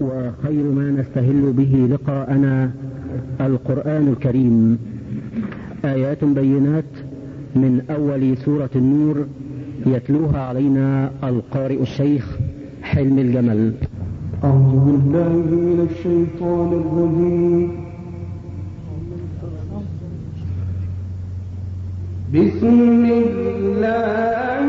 وخير ما نستهل به لقاءنا القرآن الكريم، آيات بينات من أول سورة النور يتلوها علينا القارئ الشيخ حلم الجمل. أعوذ بالله من الشيطان الرجيم. بسم الله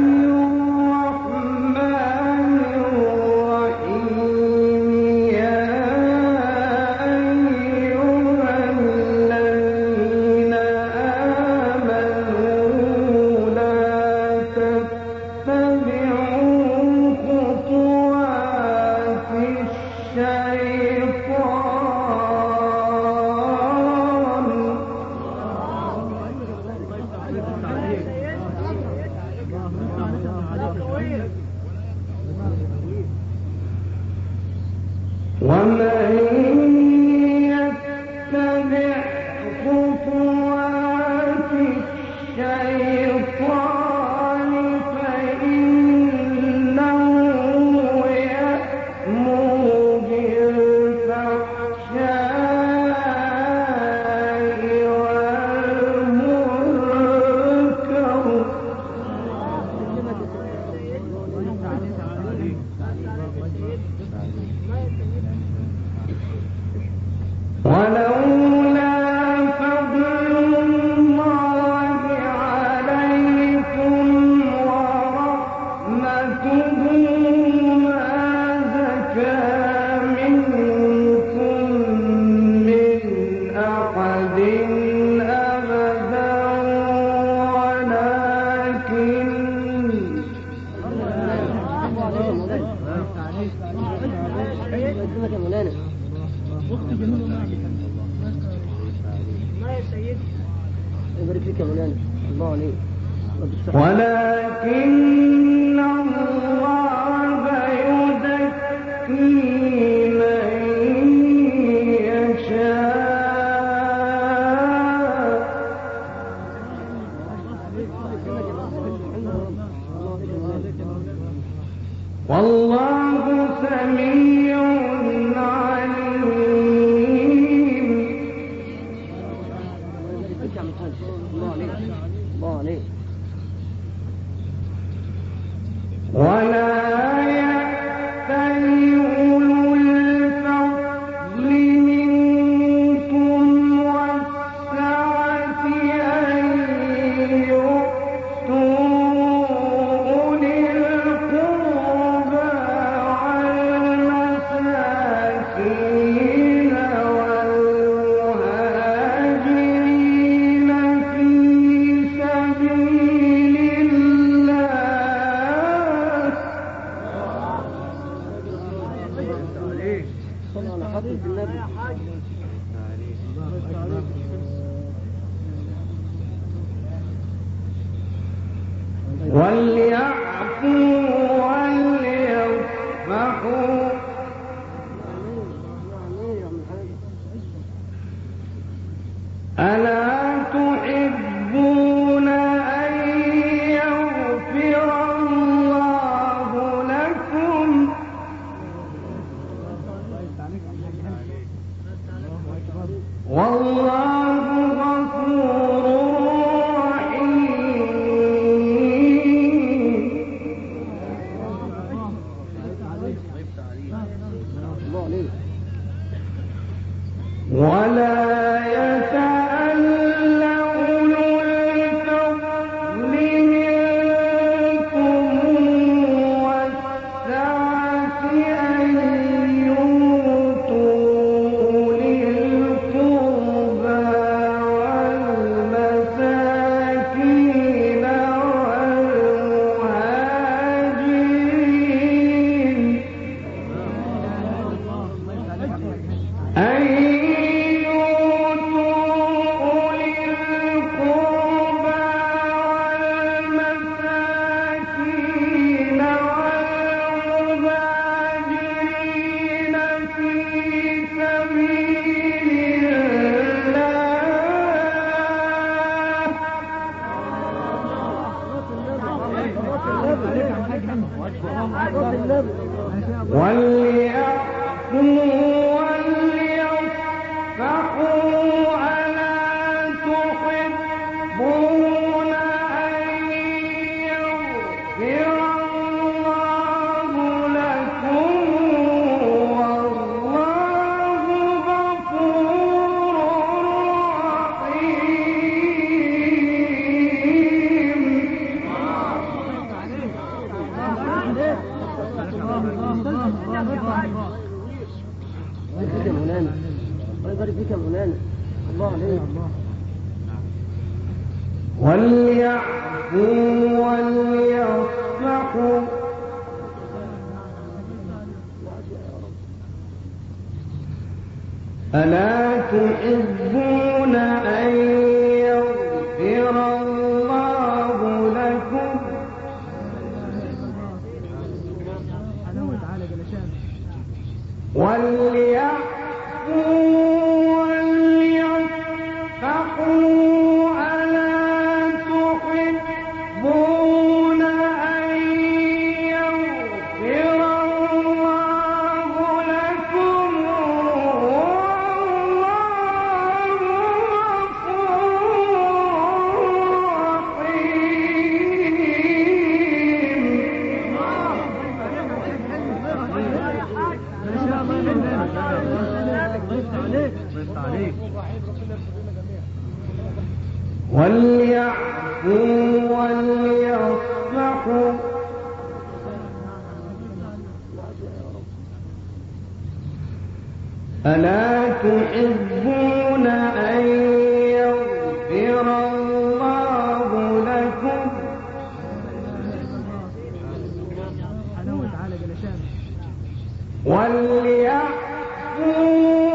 الرحمن الرحيم. يا أيها الذين آمنوا لا تتبعوا خطوات الشيطان. ومن يتبع خطوات الشيطان فإنه يأمر بالفحشاء والمنكر ولولا فضل الله عليكم ورحمته ما زكى منكم من أحد أبدا ولكن الله يزكي من يشاء والله سميع عليم. ولا يأتل أولو الفضل منكم والسعة أن يؤتوا أولي القربى والمساكين والمهاجرين في سبيل الله وليعفوا وليصفحوا ألا تحبون أن يغفر الله لكم والله غفور رحيم. ولا يتأل أولو الفضل منكم والسعة أن يؤتوا أولي القربى والمساكين والمهاجرين فيك يا مولانا، الله يبارك فيك يا مولانا، الله عليك. وليعفوا وليصفحوا ألا تحبون أن يغفر الله لكم وليعفوا وليصفحوا ألا تحبون أن يغفر الله لكم وليعفوا وليصفحوا ألا تحبون أن يغفر الله لكم وليعفوا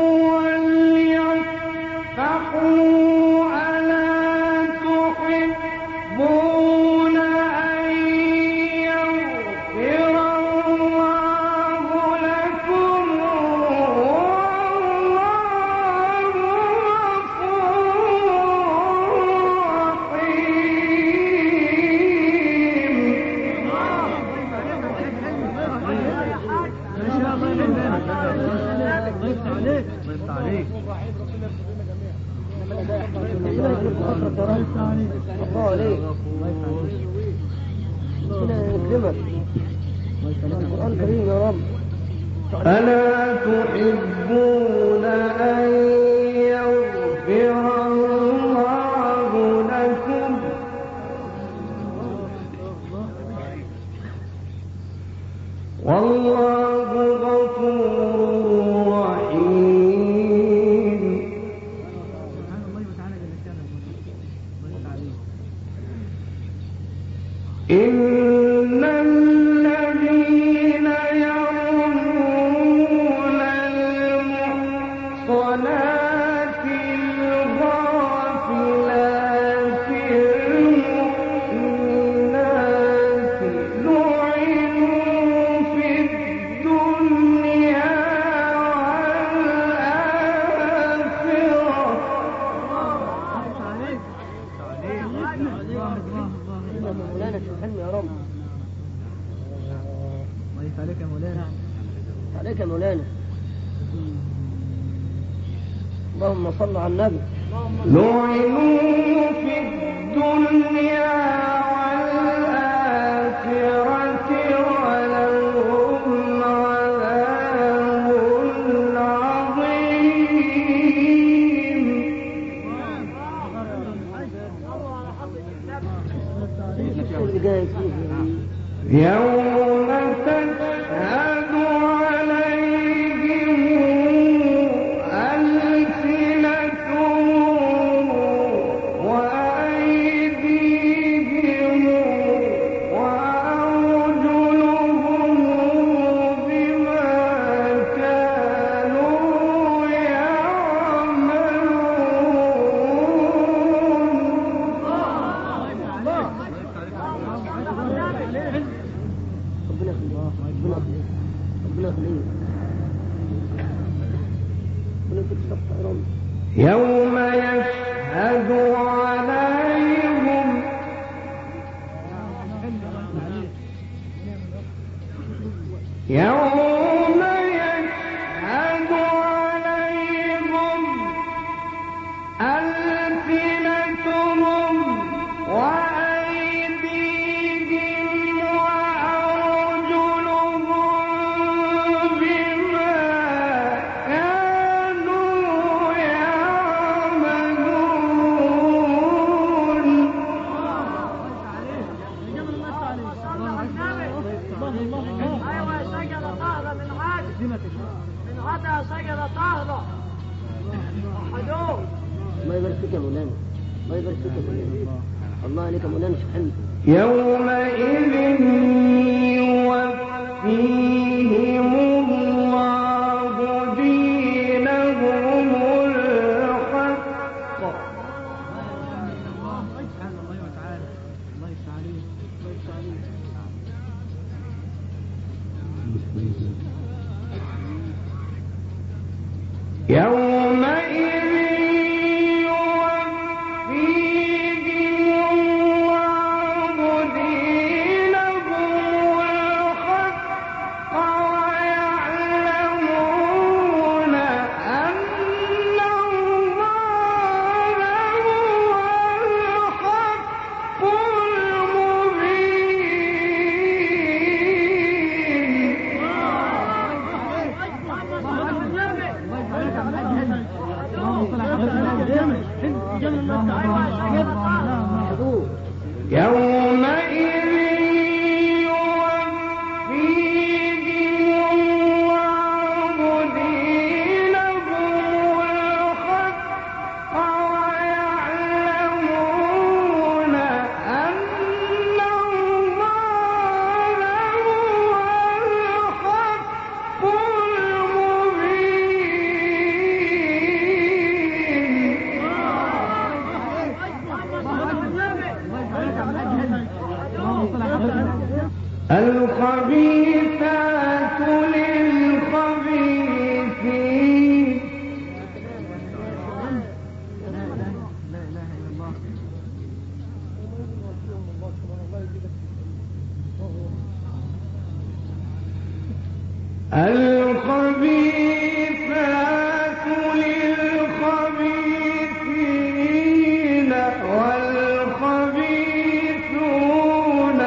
وليصفحوا ألا تحبون أن يغفر الله لكم والله ألا تحبون أن يغفر الله لكم والله غفور رحيم إن الذين يرمون المحصنات الغافلات المؤمنات لعنوا في الدنيا مولانا تفهمني يا رب. الله عليك يا مولانا. عليك يا مولانا. اللهم صل على النبي. لعنوا في الدنيا والآخرة ولهم عذاب عظيم يوم تشهد عليهم ألسنتهم وأيديهم وأرجلهم بما كانوا يعملون يوم يشهد عليهم يوم يشهد عليهم ألسنتهم وأيديهم وأرجلهم بما كانوا يعملون وضع شجرة طاهرة. وحدوه. الله يبارك فيك يا مولانا. الله يبارك فيك يا مولانا. الله عليك يا مولانا. شيخ حمد. يومئذ يوفيهم الله دينهم الحق. يومئذ الخبيثات للخبيثين. الخبيثات للخبيثين والخبيثون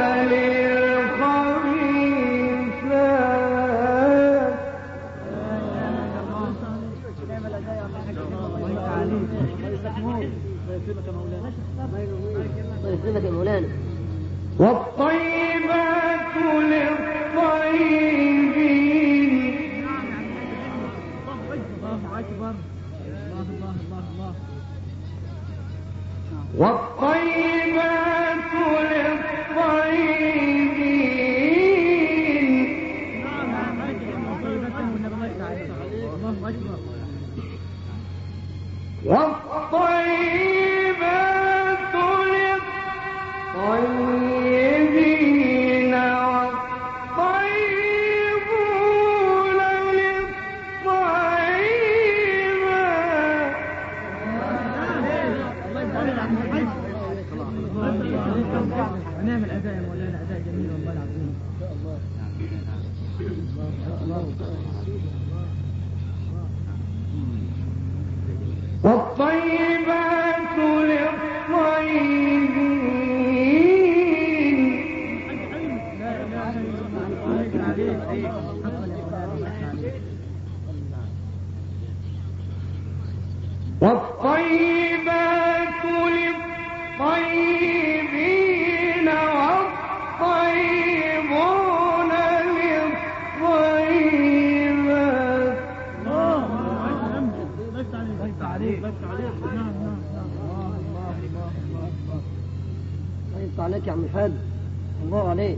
والطيبات للطيبين. والطيبات للطيبين. والطيبات للطيبين والطيبون للطيبات. نعمل أداء يا مولانا، أداء جميل والله العظيم. والطيبات للطيبين. والطيبات للطيبين والطيبون طيب عليك يا عم الحاج. الله عليك.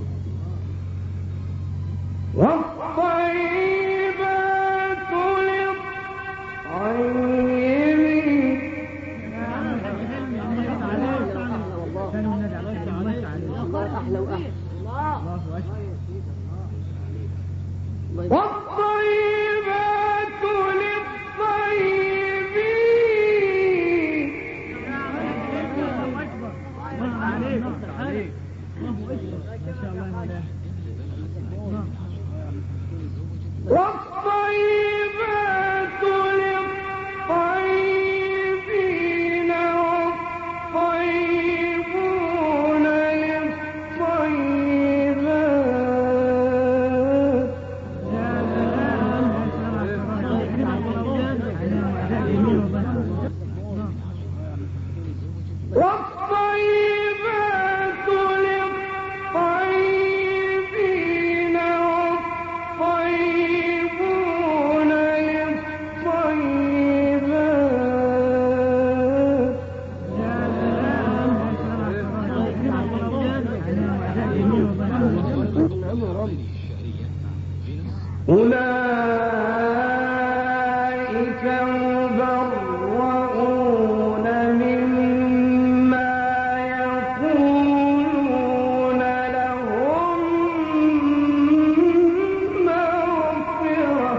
والطيبات للطيبين. الله أحلى وأحلى. والطيبات للطيبين. يتبرؤون مما يقولون لهم مغفرة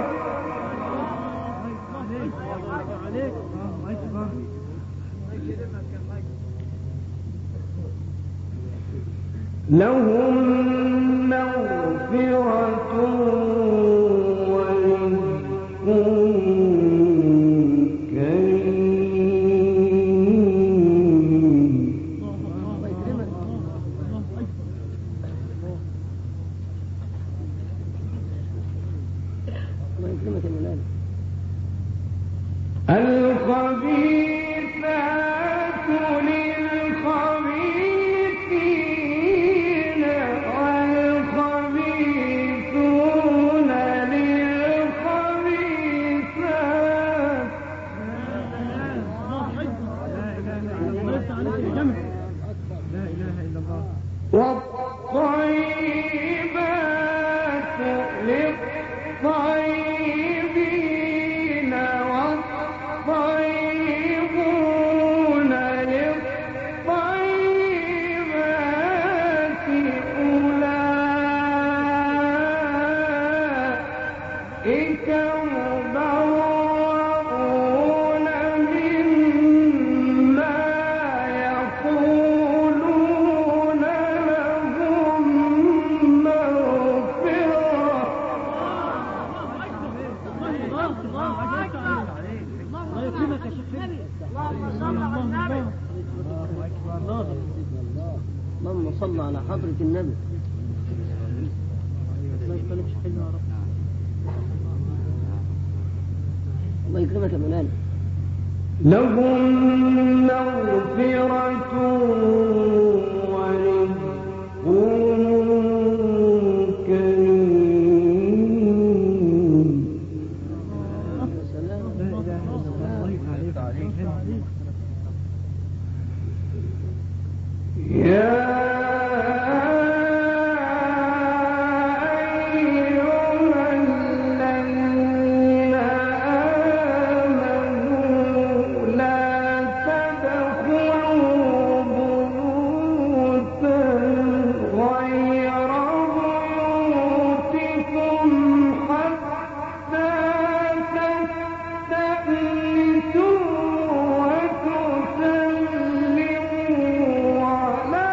لهم مغفرة ورزق كريم. الخبيثات للخبيثين والخبيثون للخبيثات والطيبات للطيبين والطيبون للطيبات أولئك مبرؤون مما يقولون لهم مغفرة اللهم صل على حضرة النبي. الله يكرمك يا مولانا. لهم مغفرة ورزق كريم. يا أيها الذين آمنوا لا تدخلوا بيوتا غير بيوتكم حتى تستأنسوا وتسلموا على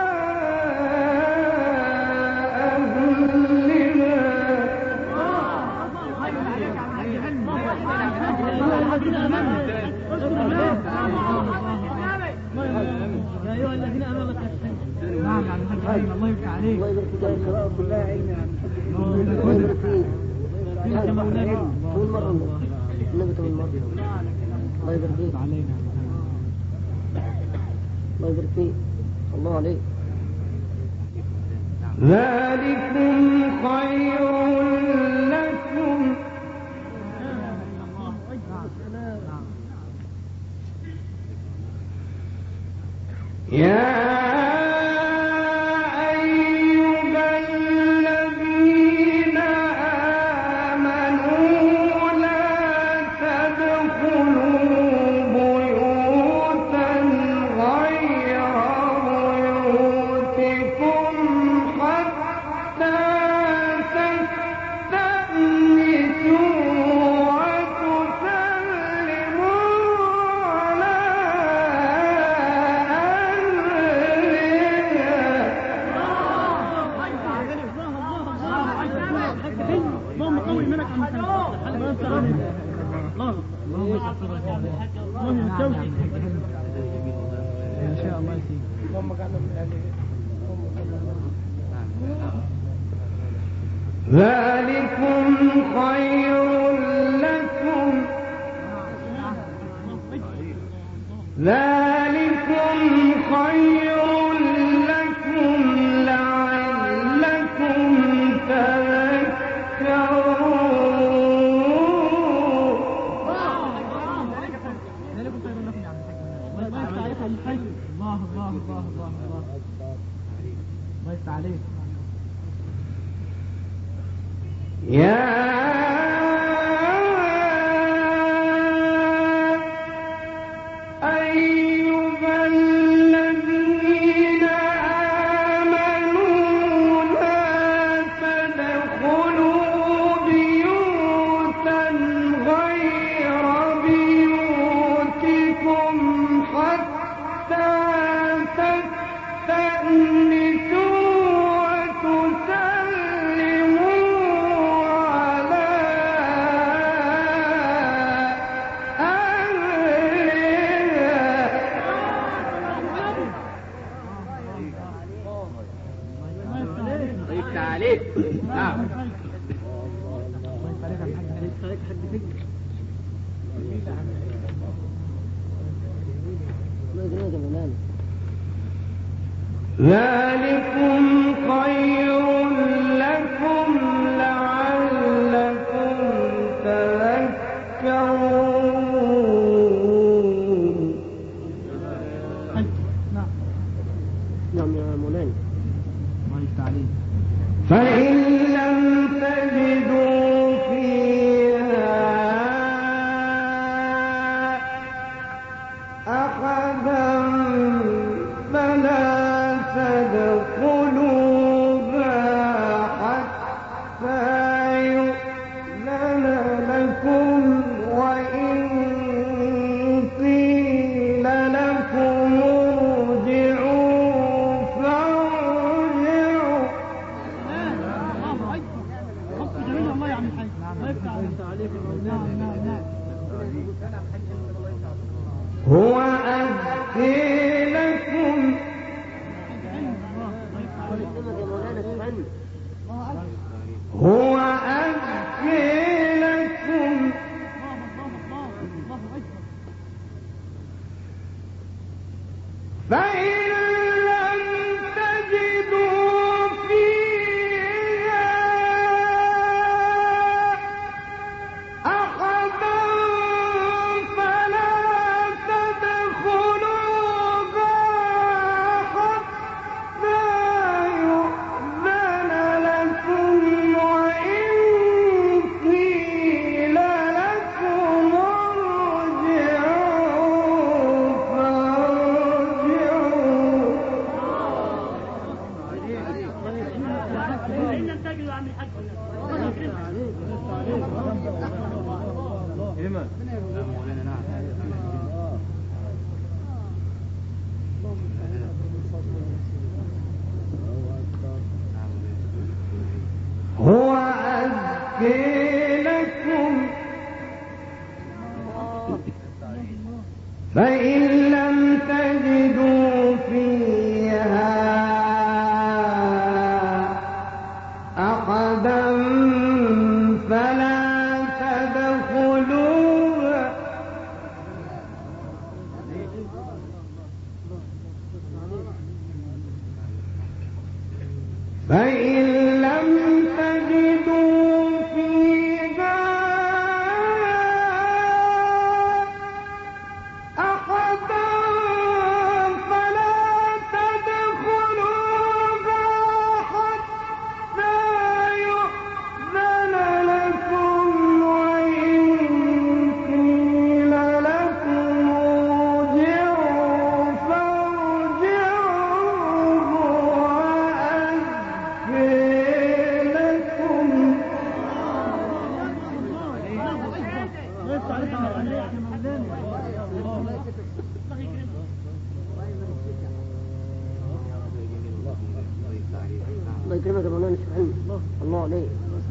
يا أيها الذين آمنوا نعم عم الحاج حليم الله يفتح عليك. الله يبارك فيك. القراءة كلها علم. الله يبارك فيك. طول مرة النبي طول مرة. الله يبارك فيك. الله يبارك فيك. الله عليك. ذلكم خير لكم يا أيها الذين آمنوا لا تدخلوا بيوتا غير بيوتكم حتى تستأنسوا وتسلموا على اللهم قوي منك عم اللهم التوفيق ان شاء الله يسير. ذلكم خير لكم ذلكم خير لكم لعلكم الله يفتح عليك. يا ذلكم خير لكم لعلكم تذكرون. نعم يا مولانا. فإن لم تجدوا فيها أحدا فلا تدخلوها حتى يؤذن لكم، وإن قيل لكم ارجعوا فارجعوا. هو أزكي لكم هو أزكي لكم فإن لم تجدوا فيها أحدا فلا تدخلوها حتى يؤذن لكم، وإن قيل لكم ارجعوا فارجعوا. هو أزكي لكم فإن لم تجدوا فيها أحدا فلا تدخلوها فإن لم تجدوا فيها أحدا فلا تدخلوها حتى يؤذن لكم، وإن قيل لكم ارجعوا فارجعوا. وأزكي لكم الله يكرمك يا مولانا الشيخ حلمي. الله عليك.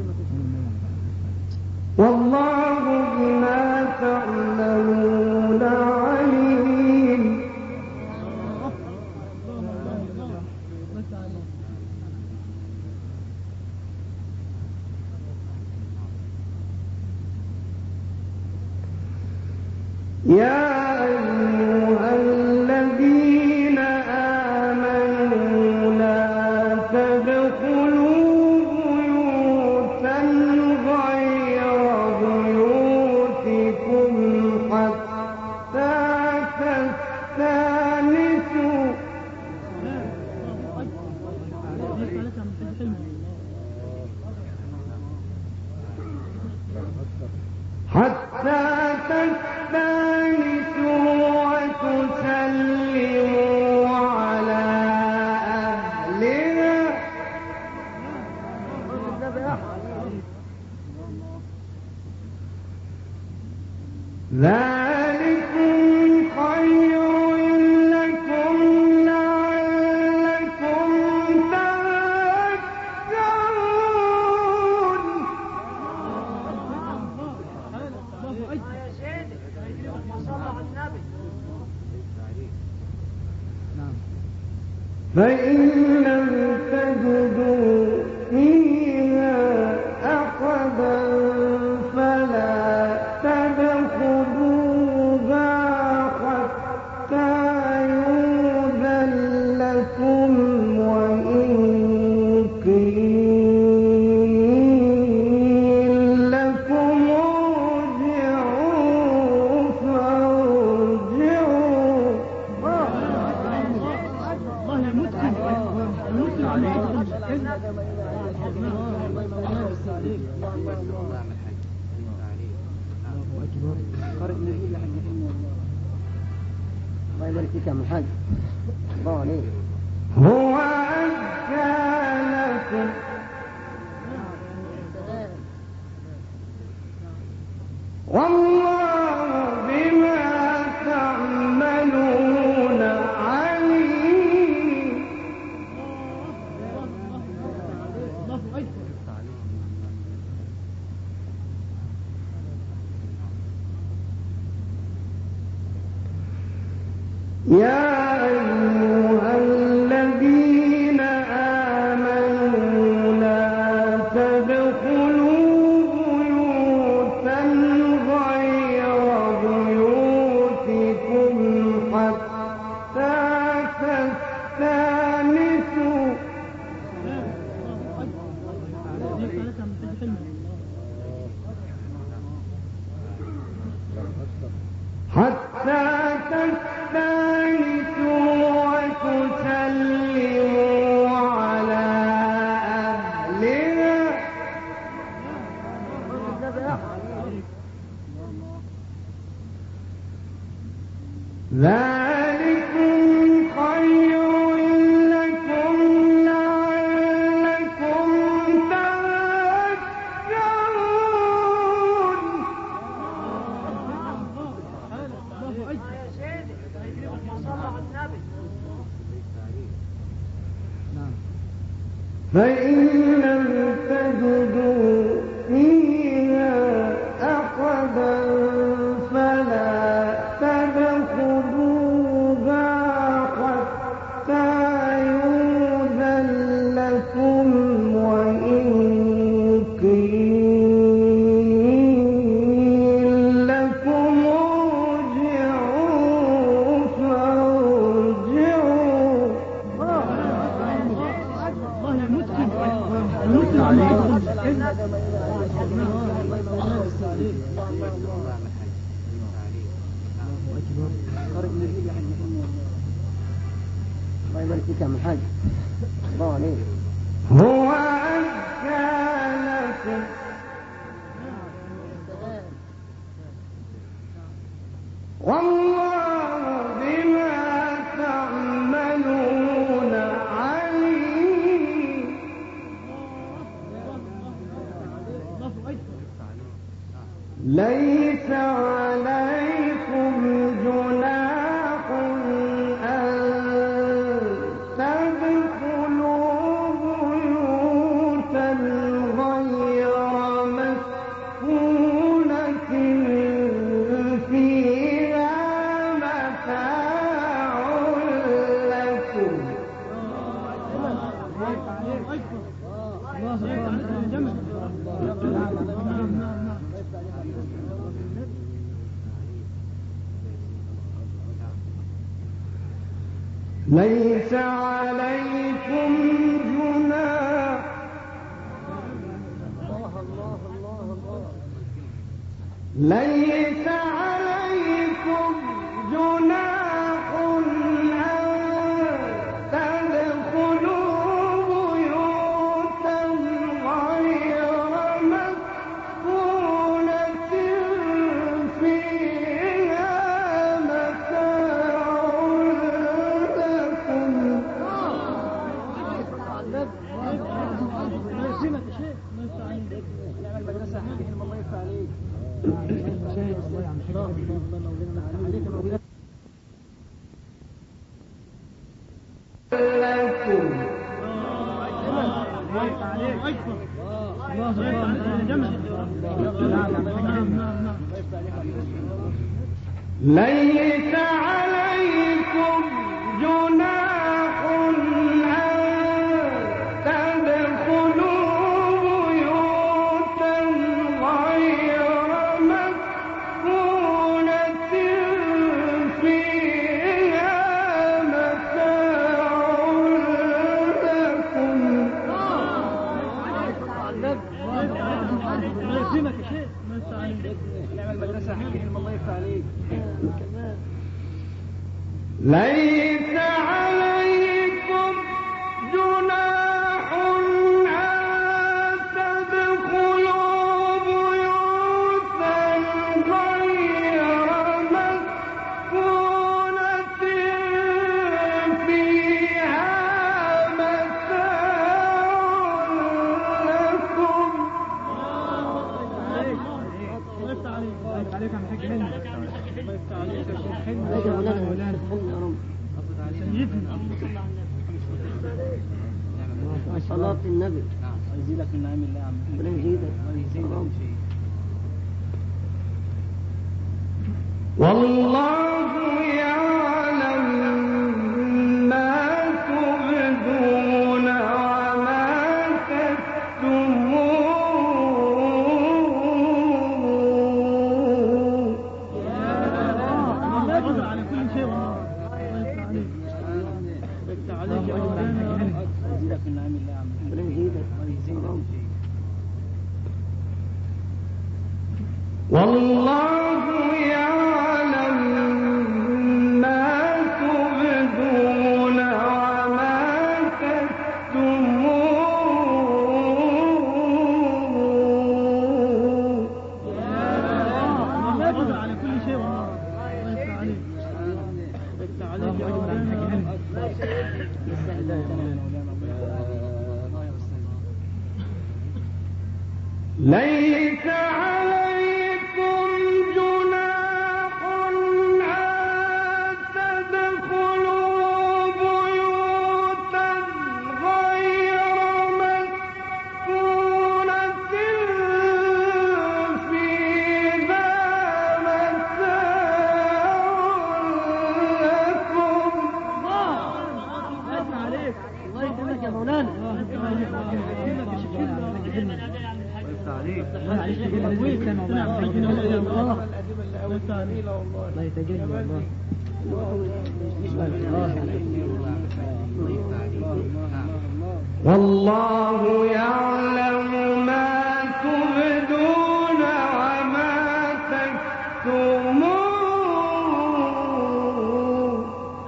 والله بما تعملون عليم. يا أيها الذين آمنوا لا تدخلوا بيوتا غير بيوتكم حتى تستأنسوا وتسلموا على أهلها. ذلكم خير لكم لعلكم تذكرون. فإن لم تجدوا فيها أحدا فلا تدخلوها حتى يؤذن لكم، فيك يا محمد. الله عليك. هو أزكى لكم والله بما تعملون عليم. يا أيها الذين آمنوا لا تدخلوا بيوتا غير بيوتكم حتى تستأنسوا وتسلموا على أهلها. ذلكم خير لكم لعلكم تذكرون. فإن لم تجدوا فيها أحدا فلا تدخلوها حتى يؤذن لكم وإن قيل لكم ارجعوا فارجعوا. الله يبارك فيك يا محمد. الله عليك. هو أزكى لكم والله بما تعملون عليم. ليس عليكم جناح أن تدخلوا بيوتا غير مسكونة فيها متاع لكم. ليس عليكم جناح ليس عليكم جناح أن تدخلوا بيوتا غير مسكونة فيها متاع لكم. ليس عليكم جناح أن تدخلوا بيوتا غير مسكونة فيها متاع لكم. ليس عليكم جناح أن تدخلوا بيوتا غير مسكونة صلاة النبي يزيدك من نعيم الله يا عم. ربنا يزيدك. والله يعلم ما تبدون وما تكتمون. الله على كل شيء والله. عليك يا مولانا. يزيدك من نعيم الله يا عم. ربنا يزيدك. والله يعلم ما تبدون وما تكتمون. الله على كل شيء والله. عليك يا مولانا. ليس عليكم جناح أن تدخلوا بيوتا غير مسكونة فيها متاع لكم. الله يكرمك يا مولانا. والله يعلم ما تبدون وما تكتمون.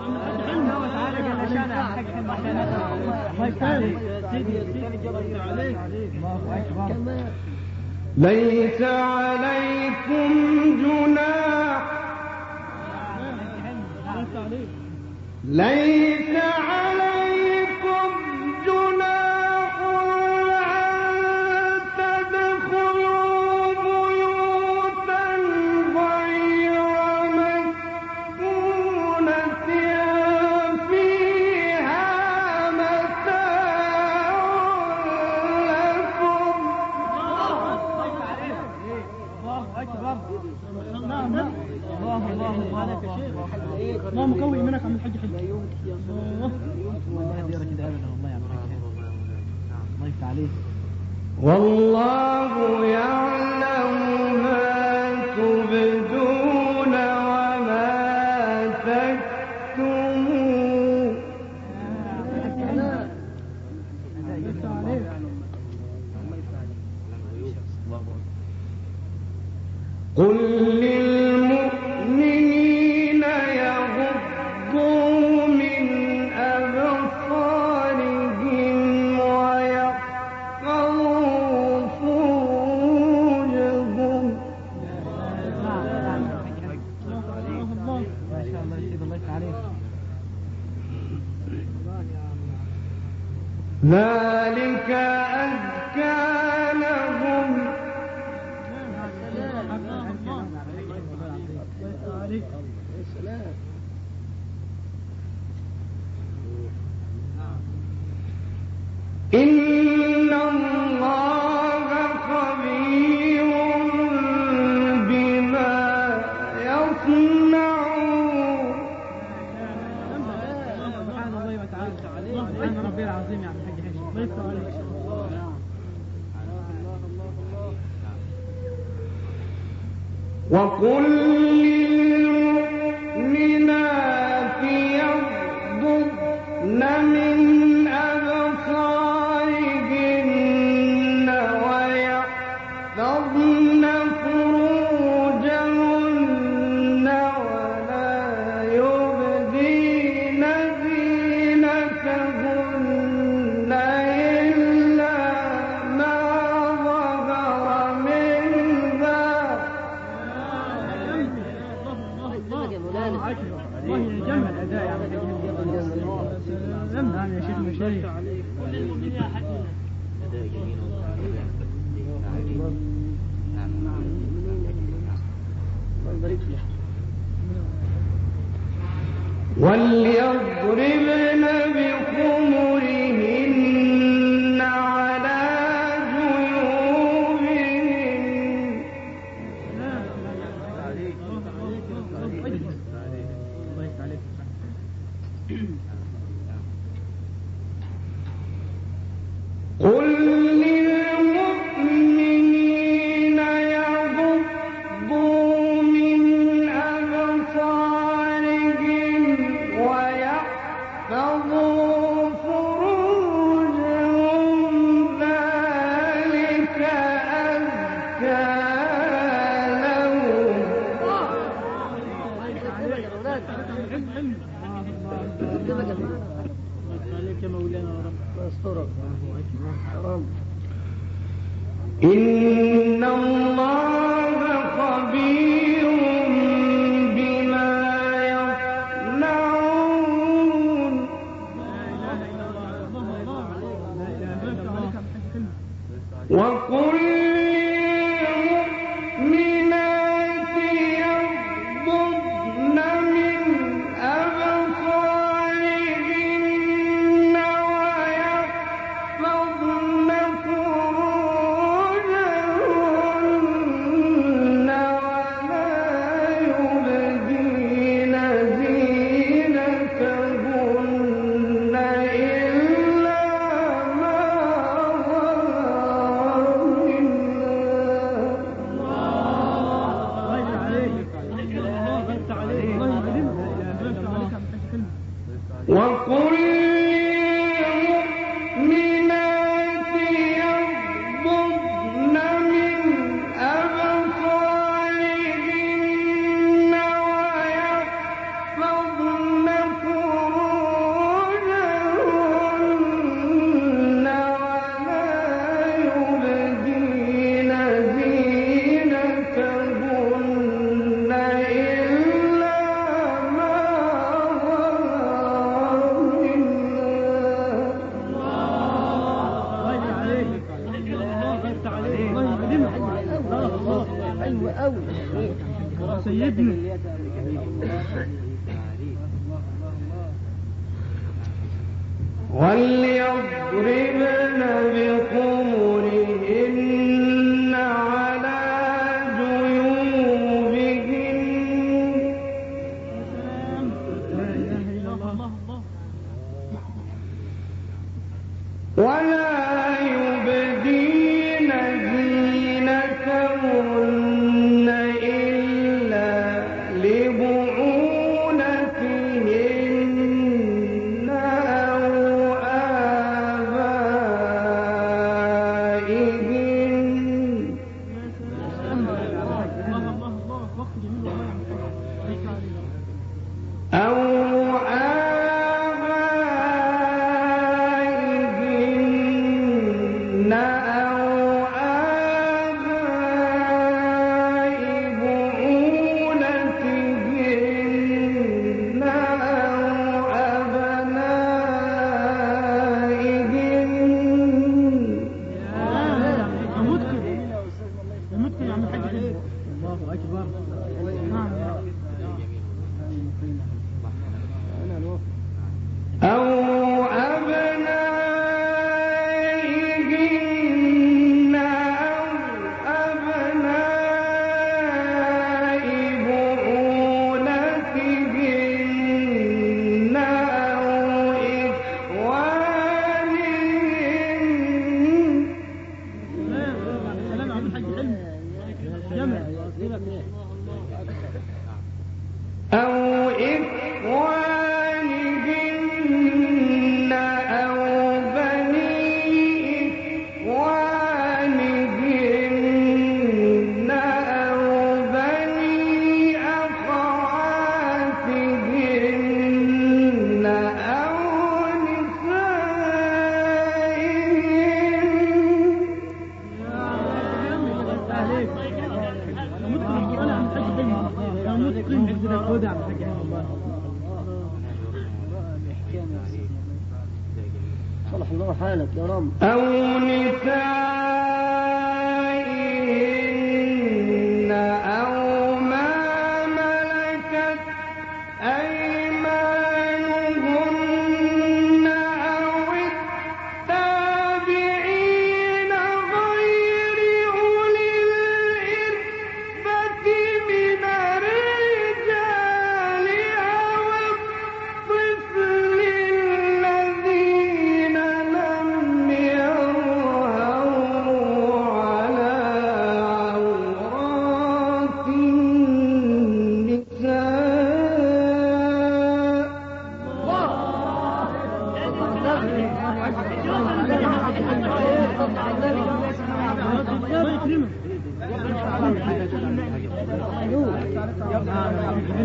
ليس عليكم جناح ليس عليكم جناح أن تدخلوا بيوتا غير مسكونة فيها متاع لكم. الله مقوي منك عم الحج حج. الله يفتح عليك. والله يعلم ما تبدون وما تكتمون. قل للمؤمنين يغضوا من أبصارهم ويحفظوا فروجهم. ذلك أزكى لهم. إن الله خبير بما يصنعون. سبحان الله وتعالى. سبحان ربي العظيم يا عم الحج حج. الله يفتح عليك. وقل للمؤمنات يغضضن من أبصارهن ويحفظن فروجهن ولا يبدين زينتهن إلا ما ظهر منها. الله يجمع الأداء يا عم الحج. نعم يا شيخ مشايخ. وليضربن بخمرهن على جيوبهن قل للمؤمنين يغضوا من أبصارهم ويحفظوا فروجهم ذلك أزكى لهم إن الله خبير بما يصنعون وقل للمؤمنات يغضضن من أبصارهن ويحفظن فروجهن ولا يبدين زينتهن إلا ما ظهر منها وقل للمؤمنات يغضضن من أبصارهن ويحفظن فروجهن ولا يبدين زينتهن إلا ما ظهر منها سيدنا وليضربن بخمرهن على جيوبهن ولا يبدين زينتهن إلا لبعولتهن أو آبائهن أو آبائهن أو آباء بعولتهن أو أبنائهن الله أكبر. أو أبنائهن أو أبناء بعولتهن أو إخوانهن سلام عبد الحاج علم جمع أو إخوانهن أو بني إخوانهن أو بني أخواتهن أو صلح الله حالك يا رب. أو نسائهن أو ما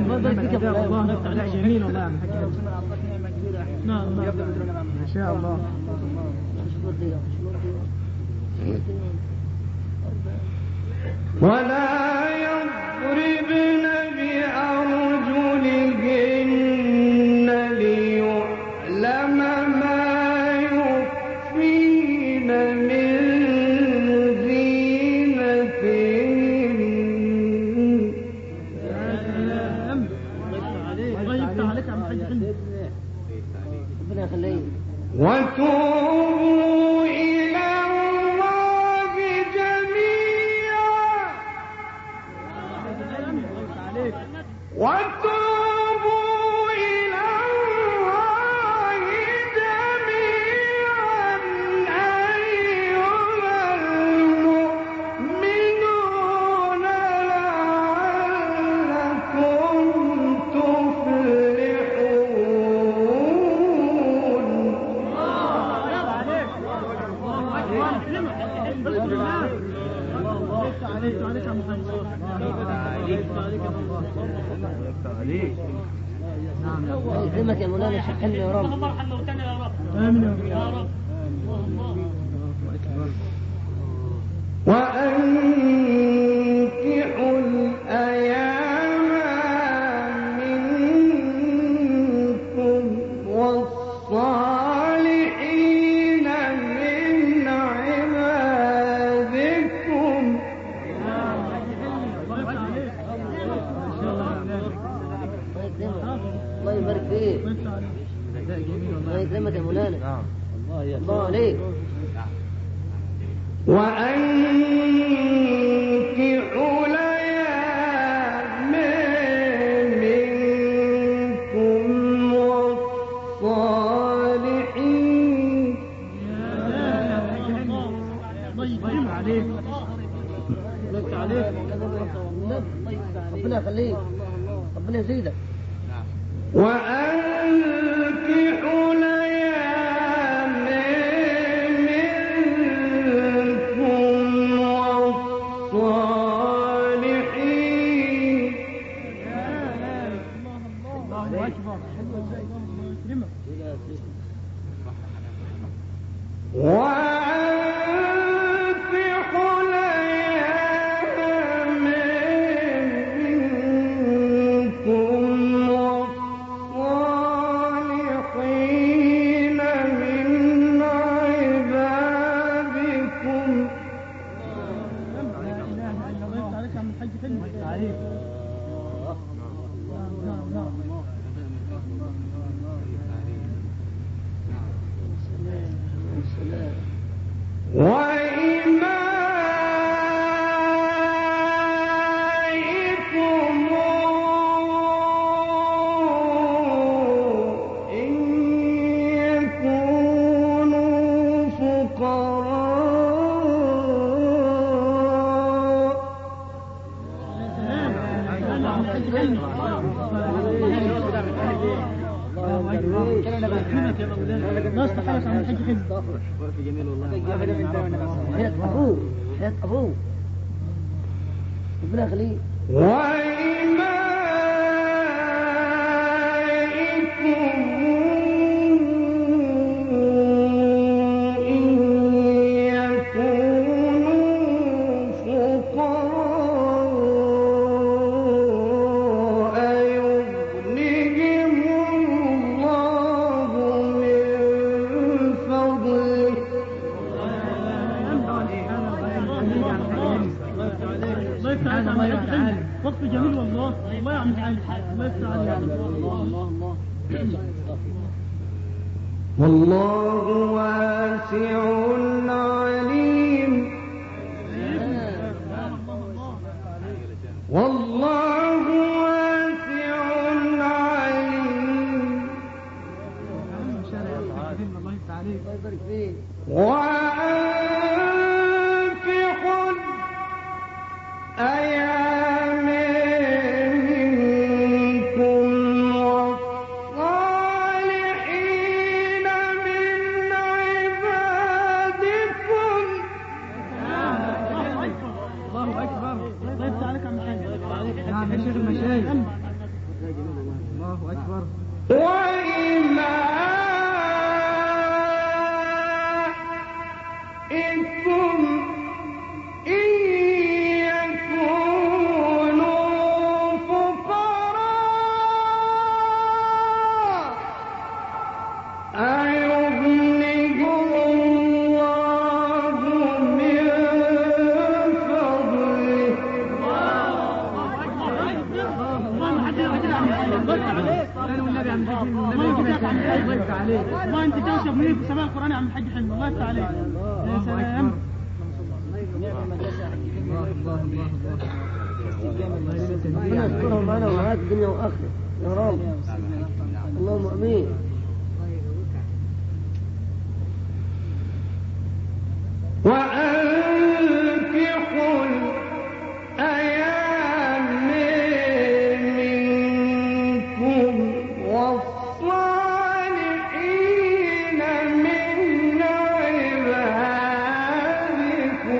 والله تعليق جميل والله يا عم الحاج. نعم ما شاء الله. ولا يضربن بأرجلهن ليعلم ما يخفين من زينتهن. الله يفتح عليك يا عم الحاج. ربنا يخليك. وتوبوا إلى الله جميعا وتوبوا إلى الله جميعا أيها المؤمنون لعلكم تفلحون. يسلمك يا مولانا الشيخ حلمي يا رب. آمين يا رب. وأنكحوا الأيام منكم والصالحين من عبادكم. الله يبارك فيك. الله يكرمك يا مولانا. الله عليك. وأنكحوا الأيام منكم والصالحين. ربنا يخليك. ربنا يزيدك. وأنكحوا الأيام منكم والصالحين. الله أكبر. وأنكحوا الأيام منكم والصالحين من عبادكم. وإمائكم إن يكونوا فقراء حياة أبوه. حياة أبوه. ربنا يخليك. وإمائكم إن يكونوا فقراء يغنهم الله من فضله. وقت جميل والله. الله يعمل حاجة. الله يفتح عليك. والله واسع عليم. والله واسع عليم. الله يفتح عليك. الله يبارك فيك. وأنكحوا الأيام منكم والصالحين من عبادكم. الله أكبر. الله يفتح عليك يا عم الحاج. نعم والله انت توشف مني في سماع القرآن يا عم الحاج حلمي. الله يفتح عليك. يا سلام. ربنا يسترهم معنا وهات الدنيا واخره يا رب. اللهم امين. وأنكحوا الأيام منكم والصالحين من عبادكم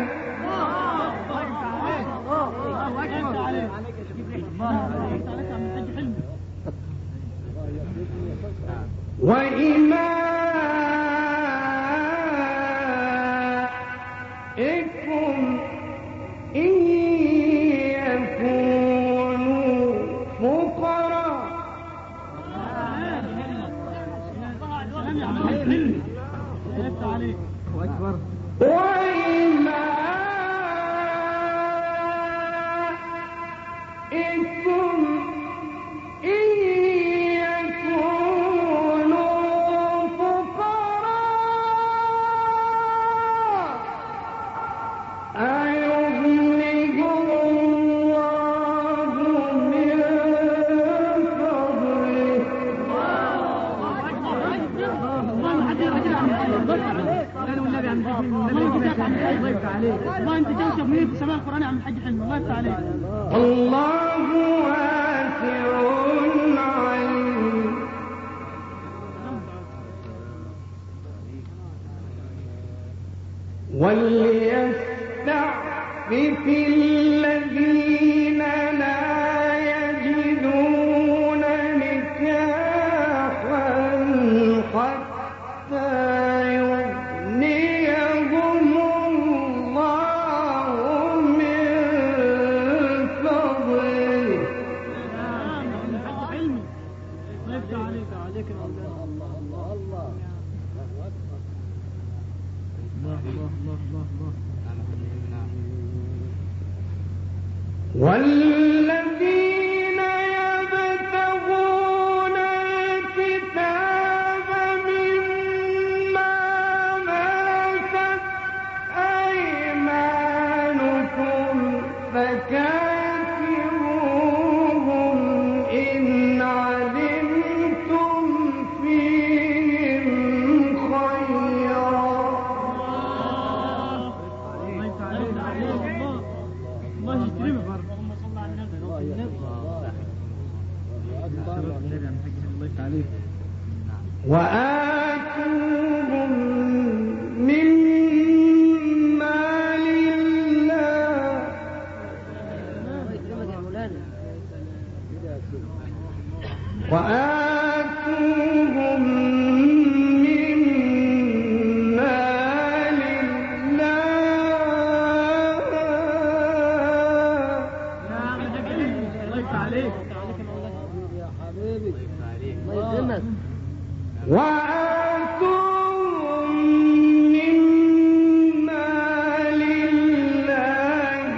وإمائكم إن يكونوا فقراء وإمائكم إن يكونوا فقراء أيغنيهم الله من فضله والله انت توشف مني في سماع القرآن يا عم الحاج حلمي. الله يفتح عليك. الله واسع عليم وليستعفف الذين لا يجدون نكاحا حتى يغنيهم الله من فضله والذين يبتغون الكتاب مما ملكت أيمانكم فكاتبوهم إن علمتم فيهم خيرا الله يكرمك. وآتوهم من مال الله وآتوهم من مال الله وآتوهم من مال الله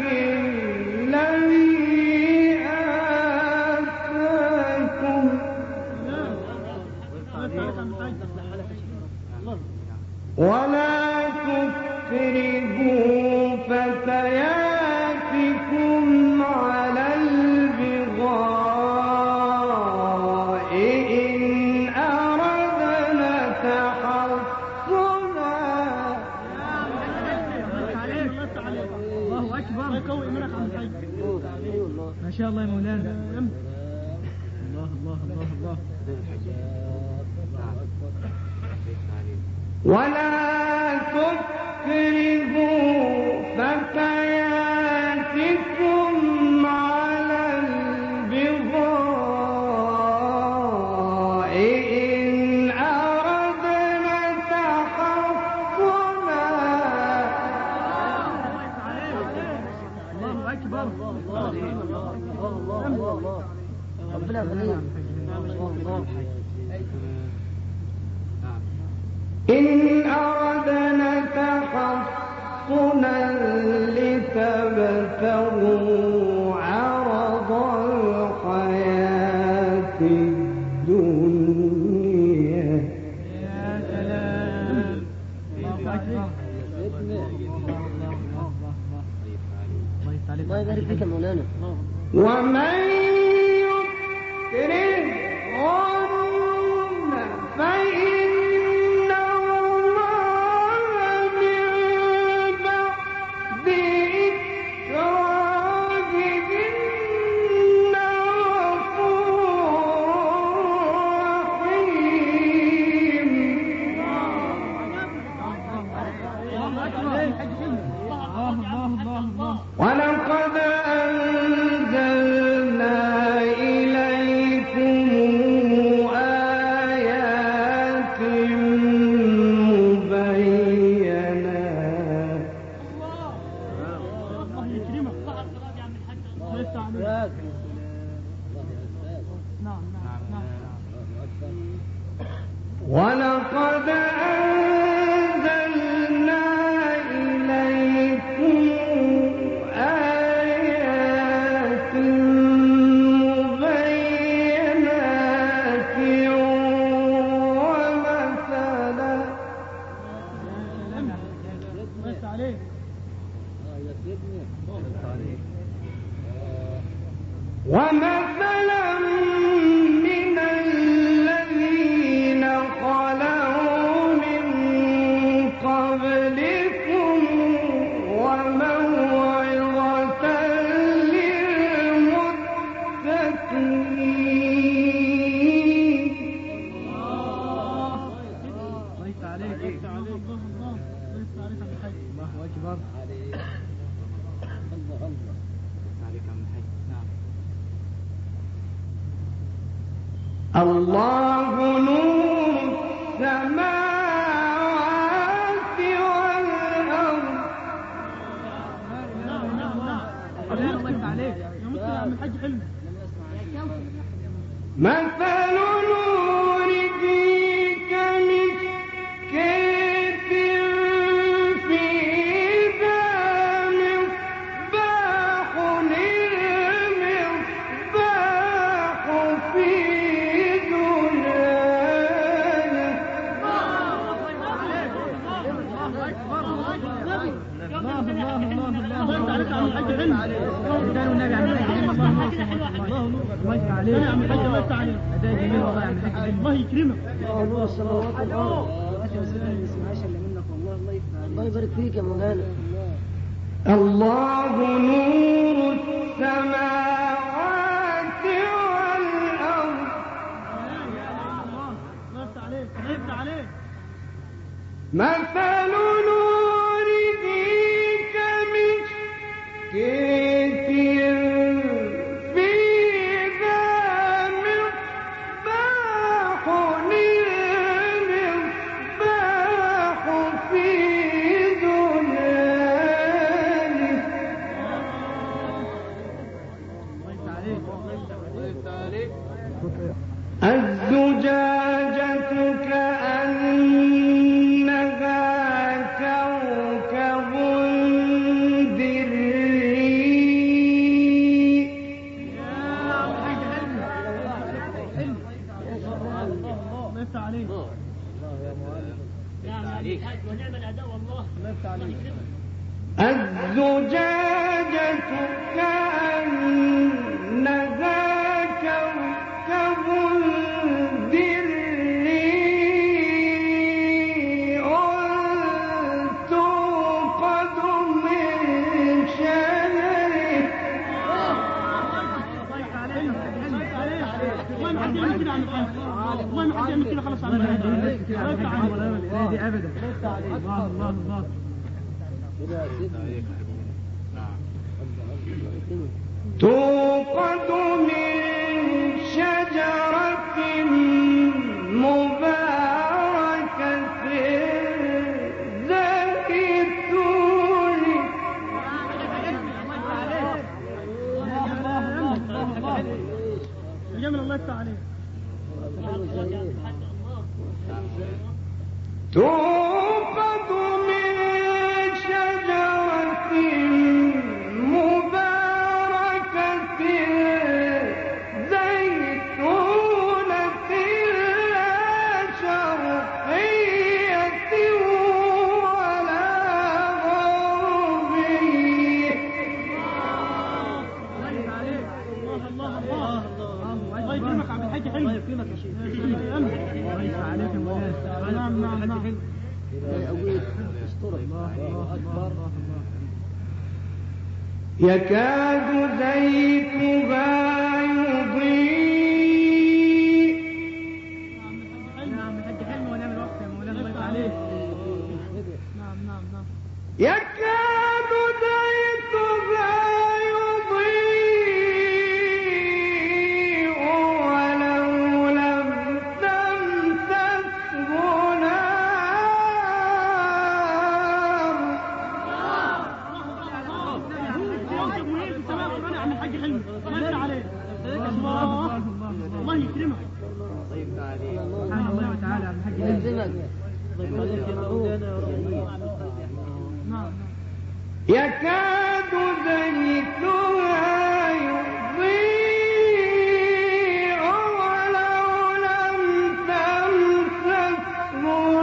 الذي آتاكم ولا تكرهوا فتياتكم على البغاء إن أردنا تحصنا الله أكبر. ما شاء الله يا مولانا. الله الله الله الله. ولا تكرهوا فتياتكم على البغاء إن أردنا تحصنا الله أكبر. الله ربنا يغنيك. إن أردنا تحصنا لتبتغوا عرض الحياة الدنيا. يا سلام. الله أكبر. الله يبارك فيك يا مولانا. ومن يكرهن فإن الله من بعد إكراههن غفور رحيم. ولقد أنزلنا إليكم آيات مبينات. الله يكرمك. الله يفتح عليك. نعم نعم نعم. ولقد أنزلنا إليكم آيات مبينات ومثلا الله يفتح عليك. ومثلا من الذين خلوا من قبلكم وموعظة للمتقين. الله يفتح عليك. الله يفتح عليك. الله يفتح عليك عبد الحي. الله أكبر. الله نور السماوات والأرض. نعم نعم نعم. الله يفتح عليك. يا مسلم يا عم الحاج حلمي. مثل نوره كمشكاة فيها مصباح. المصباح في الله يكرمك. الله يبارك فيك يا مولانا. الله نور السماوات والأرض. الله يفتح عليك. الله يفتح عليك. مثل نوره كمشكاة فيها مصباح. المصباح في زجاجة. الزجاجة كأنها كوكب دري. الله يفتح عليك. ونعم الأداء والله. الله يفتح عليك. الزجاجة كأنها كوكب دري توقد من شجر. والله ما حد يعمل كده عن القلب. والله ما حد يعمل كده خلاص على القلب. الله يفتح عليك. دي أبدا. الله الله الله. توقد من شجرة مباركة زيتون. جميل. الله يفتح عليك. توقد من شجرة مباركة زيتون الحاج حلمي. الله يكرمك يا شيخ. الله يفتح عليك يا مولانا. نعم نعم نعم. أبوك اسطورة. الله أكبر. يكاد زيتها يضيء. نعم الحاج حلمي ونعمل وقت يا مولانا. الله يفتح عليك. نعم نعم نعم. يكاد زيتها يضيء ولو لم تمسسه الله يكرمك. سبحان الله وتعالى عبد الحاج يلزمك. يكاد زيتها يضيء ولو لم تمسسه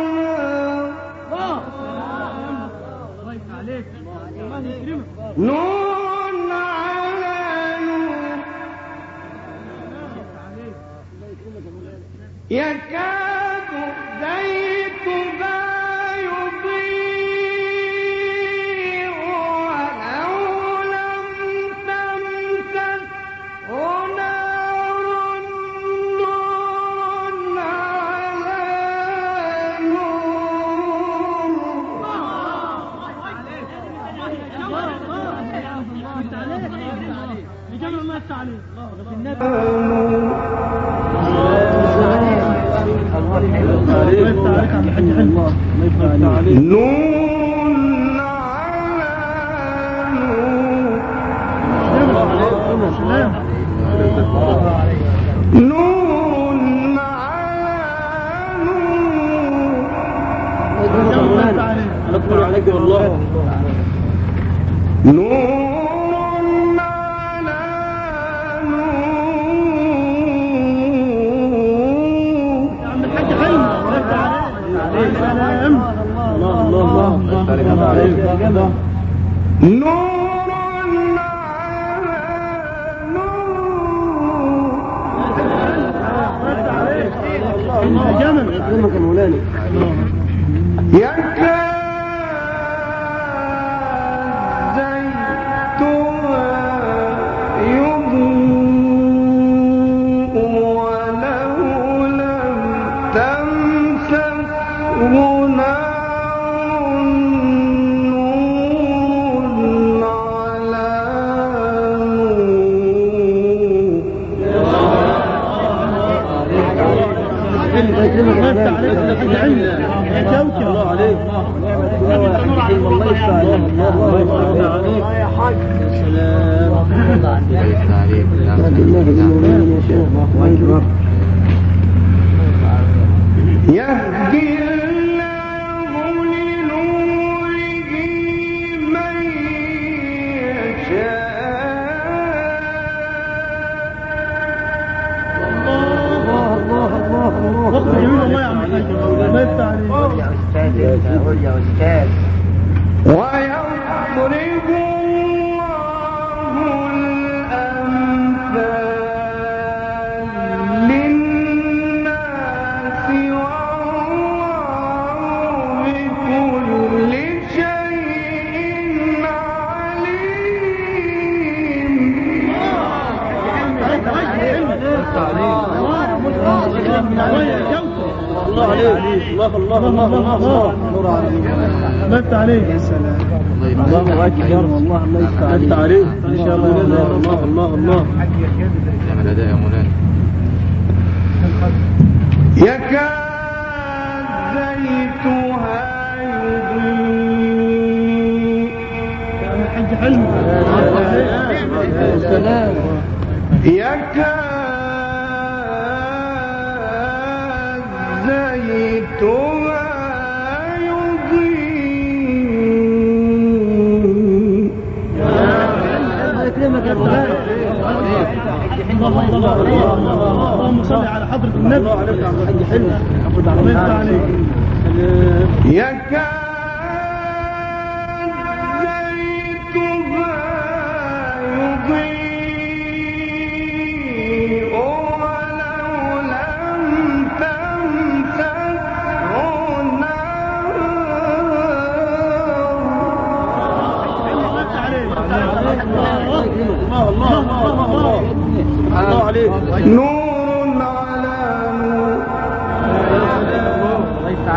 الله يفتح عليك. الله يكرمك. نور على نور. يكاد زيتها يضيء ولو لم تمسسه نار نور على لجمع ما التعليم. نون على نور نون على نور عليك والله. نور على نور. يا عم الحاج حلمي. الله الله الله. نور على نور. جمل. يكرمك يا مولانا. يكاد زيتها يضيء ولو لم تمسسه نار نور على الله عليك. والله يفتح عليك. الله يفتح عليك. يا حاج. سلام. يهدي الله لنوره من يشاء. وقت جميل والله يا عم الحاج. الله يفتح عليك. يا أستاذ يا أستاذ. ويضرب الله الأمثال للناس والله بكل شيء عليم. الله عليك. الله الله الله الله. نور عليك. الله يفتح عليك. يا سلام. الله أكبر. والله الله يفتح عليك. إن شاء الله. الله الله الله. نعمل أداء يا مولانا. يكاد زيتها يضيء. يا عم الحاج حلمي. يا سلام. يكاد زيتها يضيء. الله يكرمك يا مولانا. اللهم صل على حضرة النبي. الله عليك يا عبد الحاج حلمي. الله يفتح عليك. يكاد زيتها يضيء ولو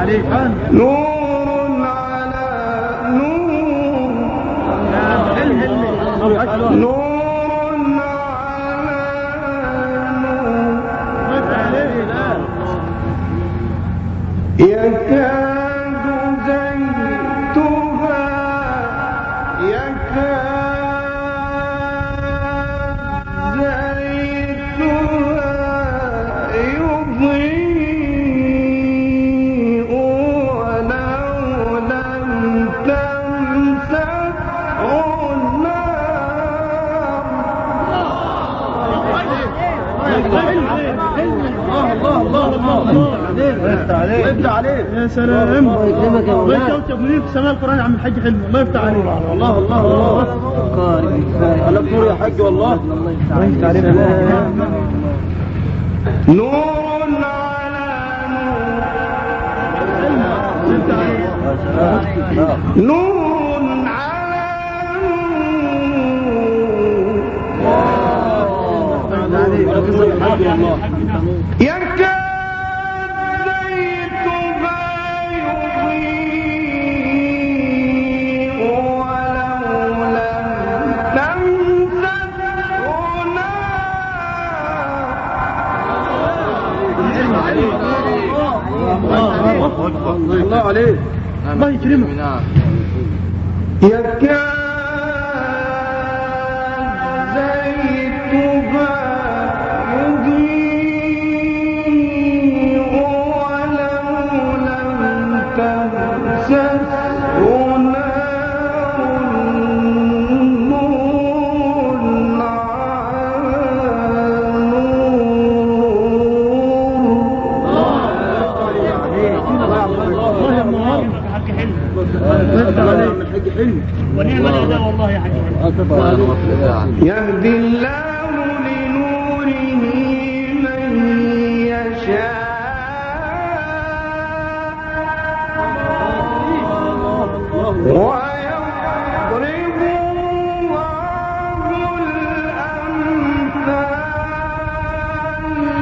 عليك. نور على نور نور على نور يكاد زيتها يضيء ولو لم تمسسه عليه. يا سلام. الله يكرمك يا مولانا. الله يكتب منين في سماء القرآن يا عم الحاج حلمي. الله يفتح عليك. الله الله الله. الله نور يا حاج والله. الله يفتح عليك. نور على نور نور على نور يكاد الله عليك. الله يكرمك. يكاد زيتها يضيء ولو لم تمسسه ونعم الأداء والله يا حاج. يهدي الله لنوره من يشاء ويضرب الله الأمثال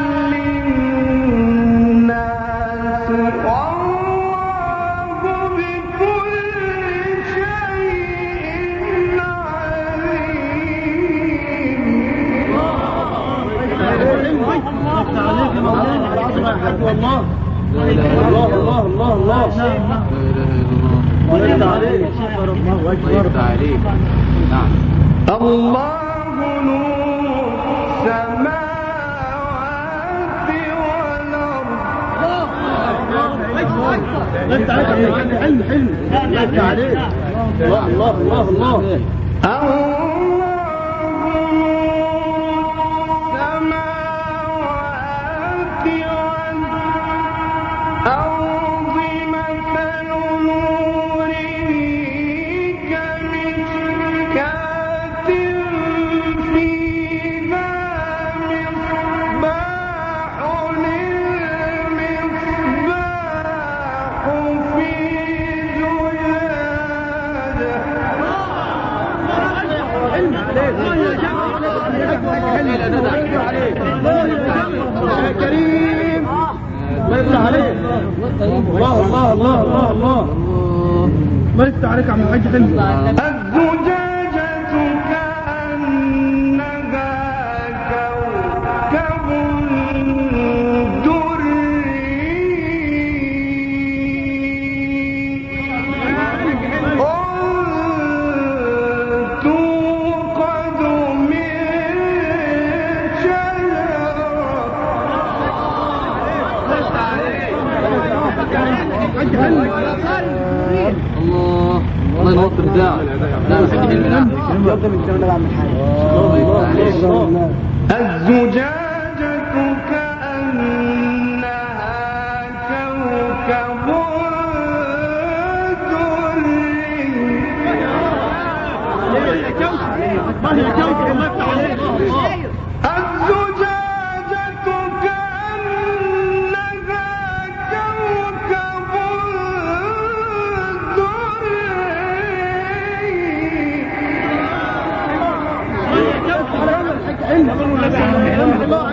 للناس والله بكل شيء والله. الله الله الله الله. وانت عليك يا شيخ. الله اكبر. عليك. نعم. الله نور السماوات والارض. انت عليك حلم حلم. انت عليك. الله الله الله الله. الأرض مثل نوره كمشكاة فيها مصباح المصباح في يا كريم. الله يفتح عليك. الله الله الله الله الله. الله يفتح عليك يا عم الحاج حلمي. الزجاجة كأنها كوكب توقد من الله الله يوفق ابداعك. لا الحاج حلمي. نعم. الزجاجة كأنها كوكب الله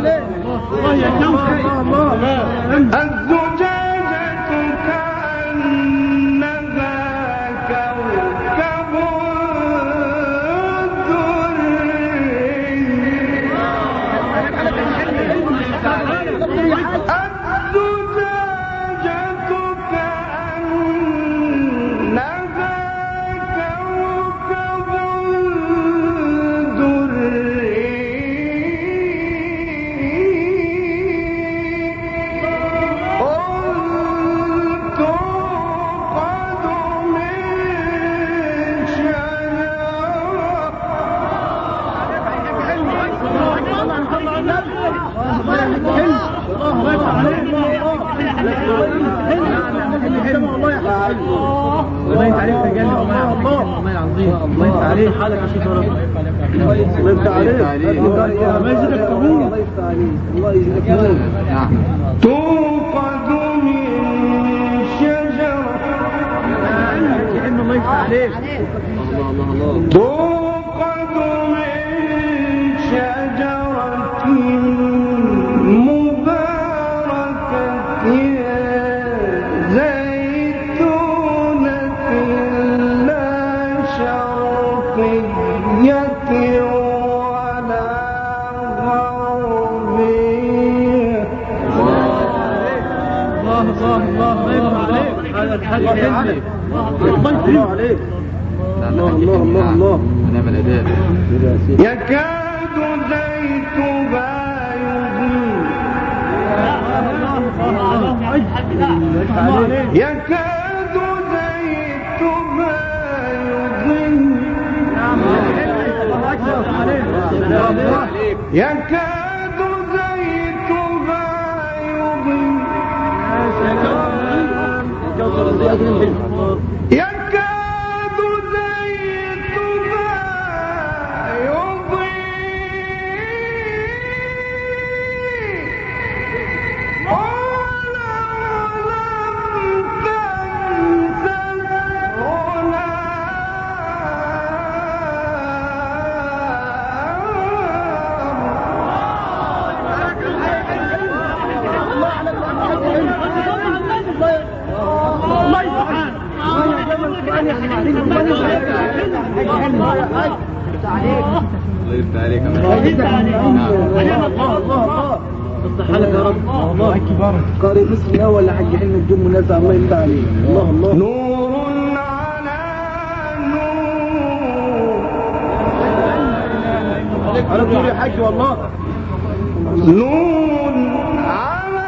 حالك يا شيخ رب. الله يفتح عليك. ما يزيدك قبول. الله يفتح عليك. الله يزيدك قبول. نعم. توقد من شجرة. الله يفتح عليك. الله. توقد من شجرة مباركة زيتونة لا شرقية ولا غربية. الله يفتح عليك. هذا الحل عليك. الله عليك. الله ونعم الأداء. يكاد زيتها يضيء. يكاد زيتها يضيء. يكاد زيتها يضيء. يكاد زيتها يضيء ولو لم تمسسه الله يفتح عليك. الله اصلح حالك يا رب. الله اكبر. قارئ بسم الله ولا حاج حلم الجم منازع. الله يفتح عليك. الله نور على نور. على نور يا حاج والله. نور على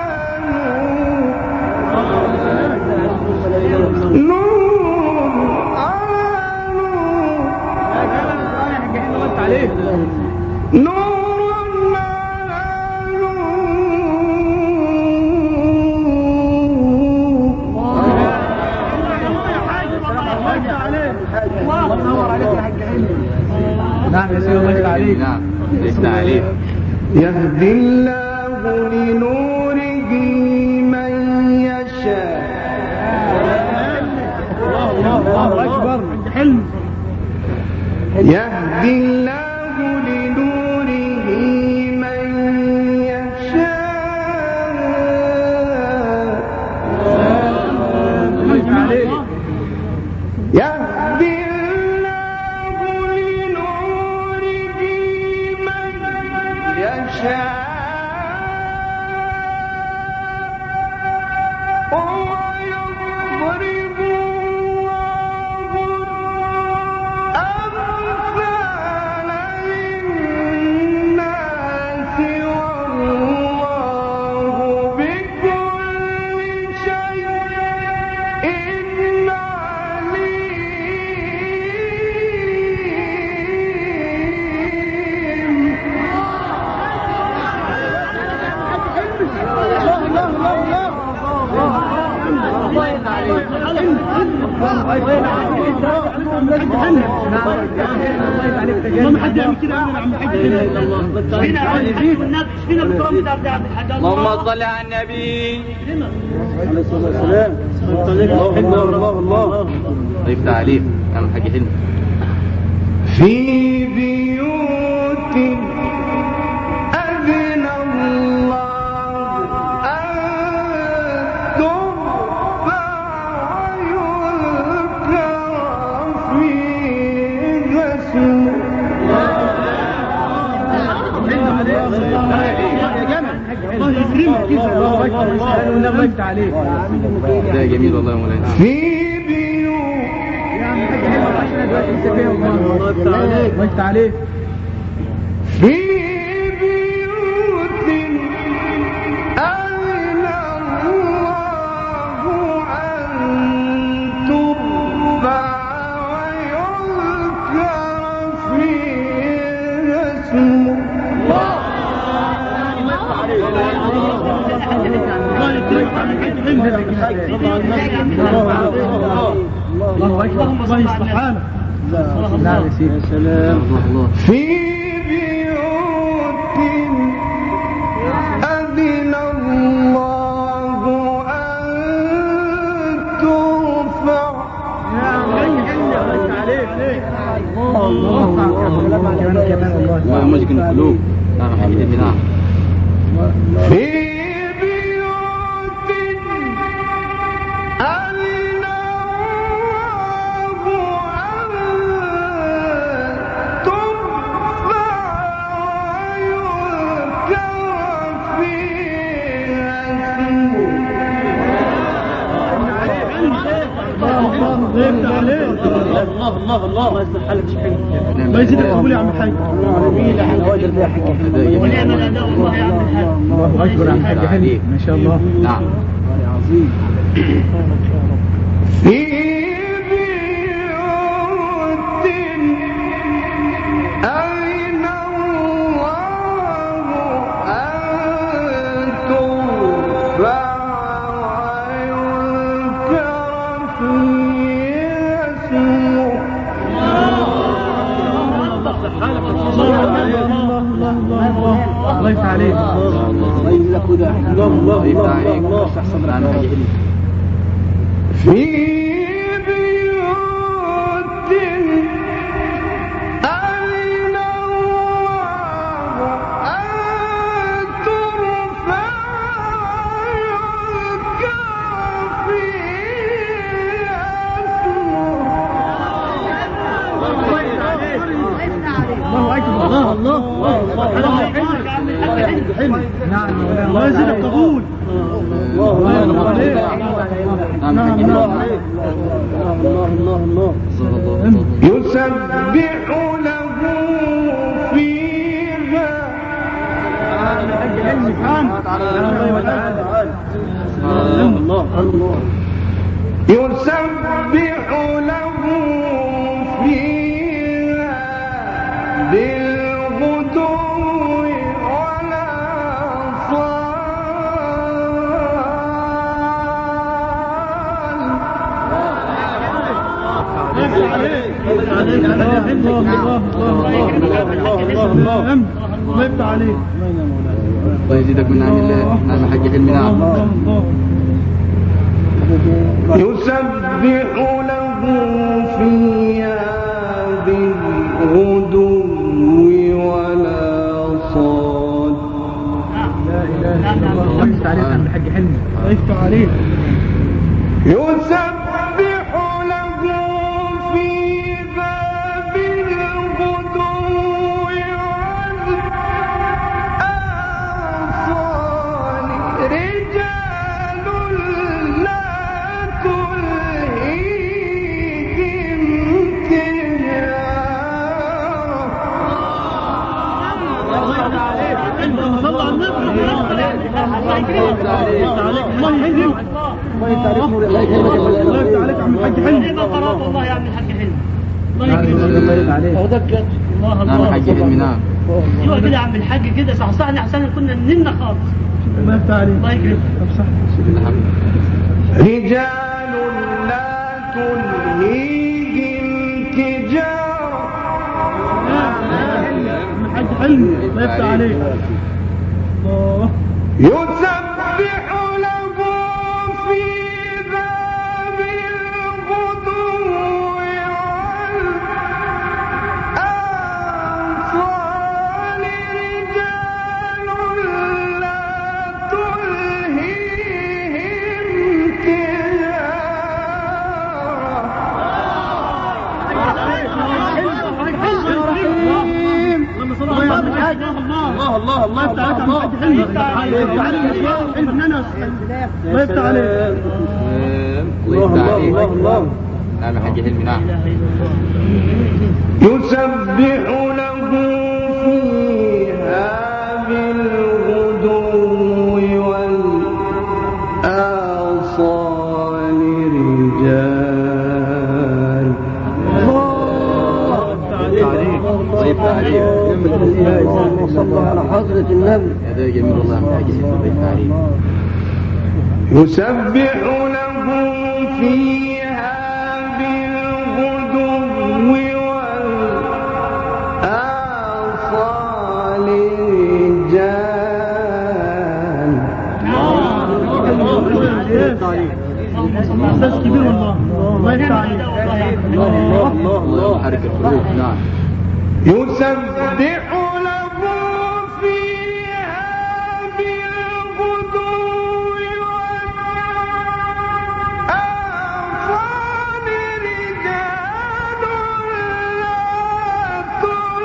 نور. نور على نور. نور نعم يا سيدي. الله يفتح عليك. نعم. يفتح عليك. يهدي الله لنوره من يشاء. الله اكبر. حلم. يهدي الله لنوره من يشاء. الله يفتح عليك. يهدي الله لنوره من يشاء ويضرب الله الأمثال للناس والله بكل شيء ما حد يعمل كده يا عم الحاج. اللهم صل على النبي. عليه الصلاه والسلام. الله يفتح عليك. نعم الحاج حلم. في بيوت أذن الله أن ترفع ويذكر فيها اسمه. الله يكرمك كده. الله يفتح عليك. ده جميل والله يا مولانا. في بيوت الله يفتح عليك. في بيوت أذن الله أن ترفع ويذكر فيها اسمه. الله اكبر. الله يصلح حالك. نعم يا سيدي. يا سلام. في بيوت أذن الله أن ترفع. ومسكن القلوب. نعم حاجة حلمي. نعم. في بيوت أذن الله أن ترفع ويذكر فيها الله الله يصلح حالك شحن. ما يزيدك قبول يا عم الحاج. جميل احنا واجد يا حاج. ونعم الاداء والله يا عم الحاج. الله اكبر يا عم الحاج حلمي ما شاء الله. نعم. عظيم. في بيوت أذن الله أن ترفع ويذكر فيها اسمه. الله يفتح عليك. الله يجزاك خير. الله يفتح عليك. نعم حاجة حلمي. في بيوت أذن الله أن ترفع ويذكر فيها الله أكبر. الله نعم. الله يزيدك قبول. الله عليك. نعم حاجة حلمي. الله يسبح له فيها يسبح له فيها بالغدو الله يفتح عليك. الله يزيدك من نعم الله. نعم حاجة حلمي. نعم. يسبح له فيها بالغدو والآصال. لا إله إلا الله. الله يفتح عليك يا عم الحاج حلمي. الله يفتح عليك. يسبح له فيها بالغدو والآصال رجال لا تلهيهم الله يفتح عليك عم الحاج حلمي. والله يا عم الحاج حلمي. الله يفتح عليك. نعم حاجة حلمي. نعم. ايوه كده يا عم الحاج كده صحصحنا احسن كنا نمنا خالص. الله يفتح عليك. الله يكرمك. طب صح. رجال لا تلهيهم تجارة. الحاج حلمي. الله يفتح عليك. الله. يسبح له في باب الغدو والآصال رجال لا تلهيهم الله الله يفتح عليك عم الحاج حلمي. الله يفتح عليك. الله. نعم حاجة حلمي. نعم. يسبح له فيها بالغدو والآصال رجال. الله يفتح عليك. صلى على حضرة النبي. هذا جميل والله يا حاج حلمي. الله يفتح عليك. يسبح له فيها بالغدو استاذ كبير والله. الله يفتح عليك. الله حركة الحروف. نعم. يسبح له فيها بالغدو والآصال رجال لا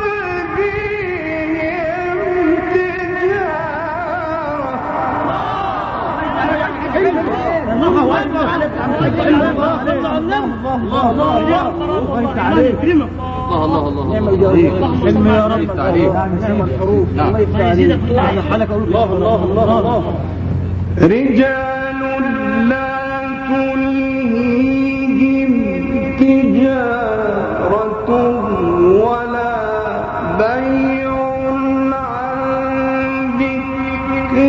تلهيهم علم يا رب الحروف. الله يفتح عليك. الله رجال لا تلهيهم تجارة ولا بيع عن ذكر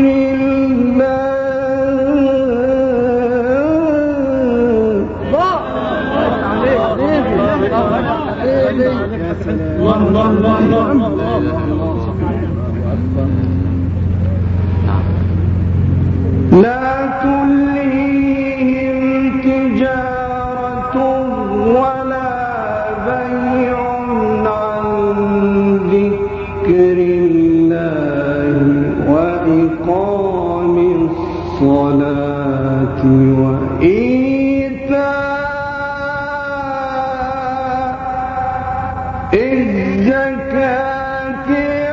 لا تلهيهم تجارة ولا بيع عن ذكر الله وإقام الصلاة وإيتاء الزكاة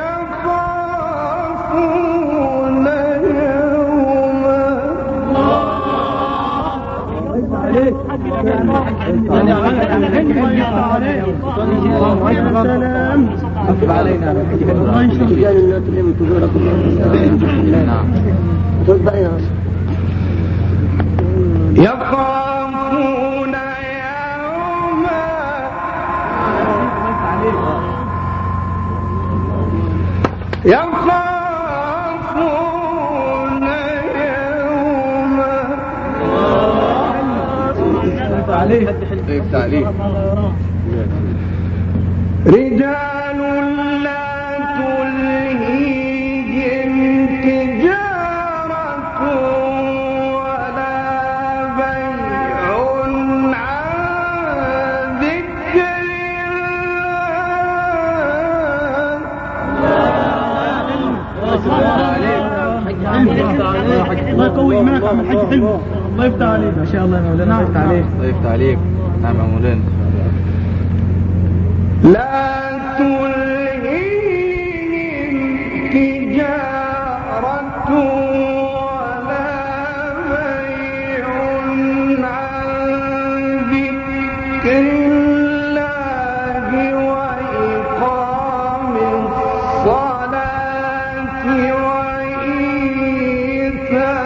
يخافون يوما. يخافون يوما يخافون يوما. رجال لا تلهيهم تجارة ولا بيع عن ذكر الله يقوي ايمانك يا عم الحاج حلو. الله يفتح عليك. ما شاء الله يا مولانا. الله يفتح عليك. نعم يا مولانا. لا تلهيهم تجارة ولا بيع عن ذكر الله وإقام الصلاة وإيتاء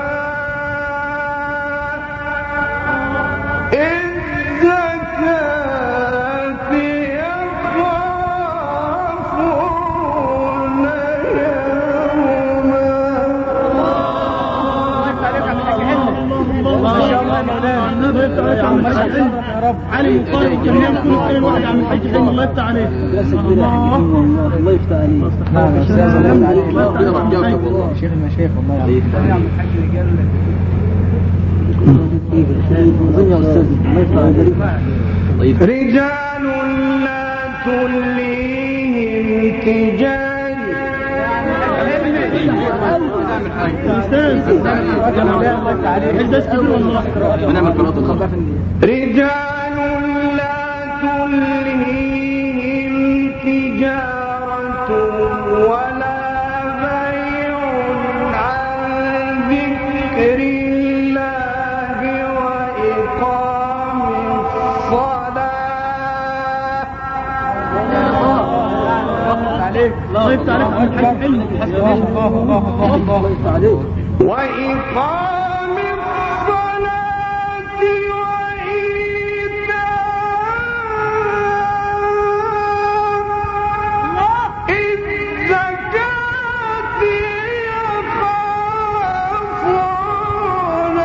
الزكاة يخافون يوما. ما شاء الله يا مولانا. الله يفتح عليك يا عم الحاج حلو. يا رب علي وقارئ وكلام كل خير واحد يا عم الحاج حلو. الله يفتح عليك. الله يفتح عليك. شيخ المشايخ والله يا عم الحاج رجال. رجال لا تلهيهم تجارة رجال لا تلهيهم تجارة ولا بيع عن ذكر الله وإقام الصلاة. الله يفتح عليك عم الحاج حلو. الله يفتح عليك. وإقام الصلاة وإيتاء الزكاة يخافون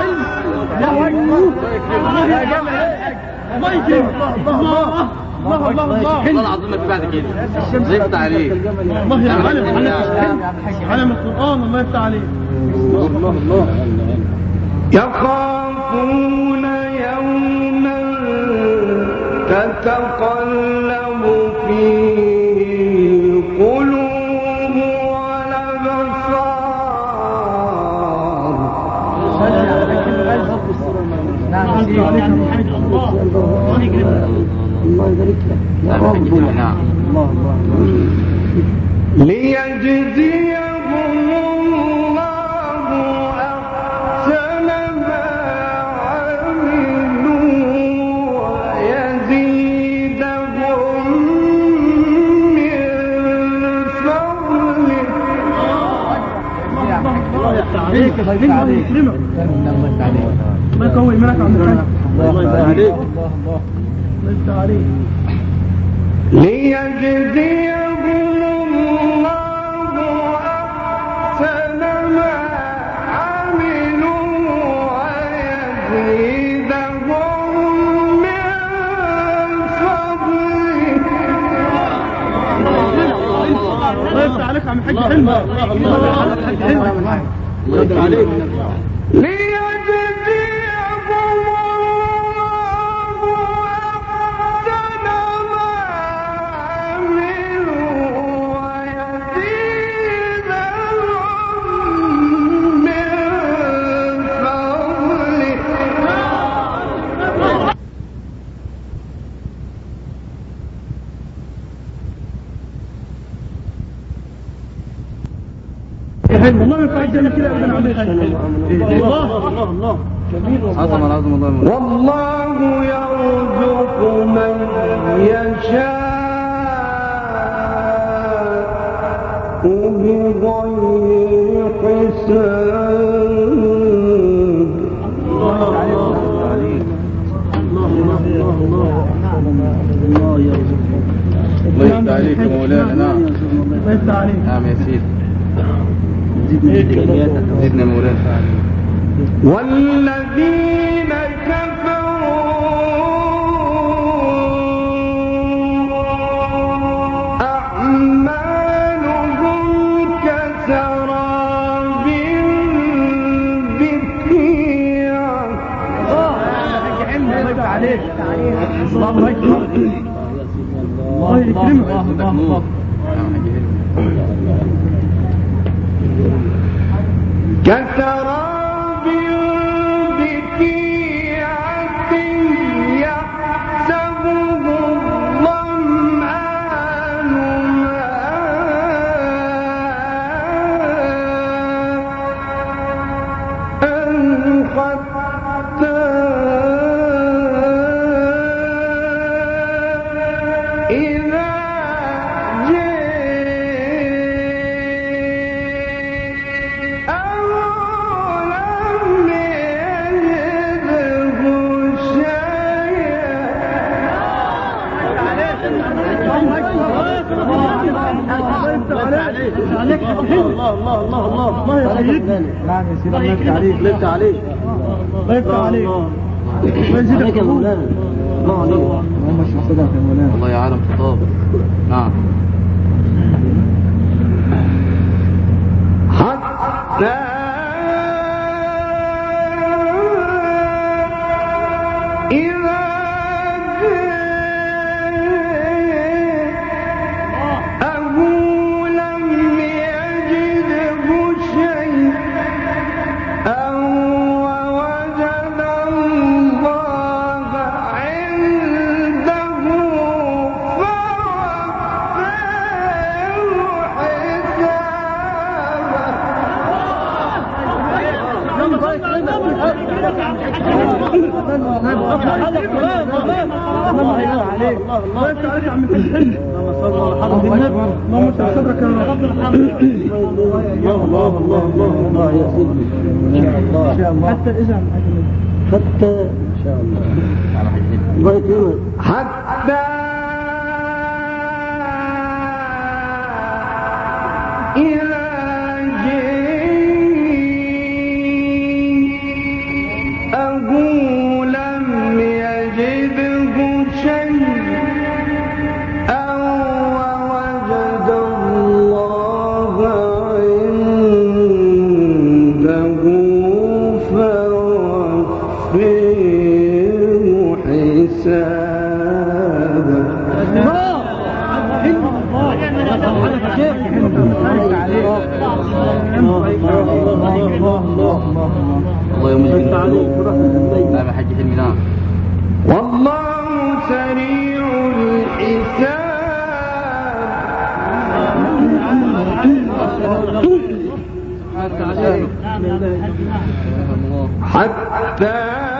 يوما. الله يكرمك. الله يكرمك. الله الله والله العظيم ما في بعد كده. الله يفتح عليك. الله يا علم القرآن. الله يفتح عليك. الله يخافون يوما تتقلب فيه القلوب والأبصار. الله يبارك لك يا رب. الله ليجزيهم الله أحسن ما عملوا ويزيدهم من فضله. الله يفتح عليك. الله يكرمك. الله يقوي منك عند الحاج. الله يفتح عليك. الله يفتح عليك. ليجزيهم الله أحسن ما عملوا ويزيدهم من فضله. الله يفتح عليك عم الحاج حلمي. الله يفتح عليك. ليجزيهم الله أحسن ما عملوا ويزيدهم من فضله. والله ما ينفع الجنة كده أبدا عم الحاج. الله عظم العظم الله. والله يرزق من يشاء بغير حساب. الله يرزق. الله يفتح عليك يا مولانا. نعم. الله يفتح عليك. نعم يا سيدي. زدنا مولانا. والذين كفروا أعمالهم كسراب بقيع. الله يفتح عليك. الله أكبر. الله يكرمك. كسراب بقيعة يحسبه الظمآن ماء حتى إذا الله يسعدك. نعم يا سيدي. الله يفتح عليك. الله يفتح عليك. الله يفتح عليك. الله يزيدك يا مولانا. الله عليك. اللهم اشرح صدرك يا مولانا. الله يعلم خطاب. نعم. حتى إذا حتى إذا حتى إن شاء الله. حتى إذا جاءه لم يجده شيئا نعم يا حاج حلمي نعم. والله سريع الحساب حتى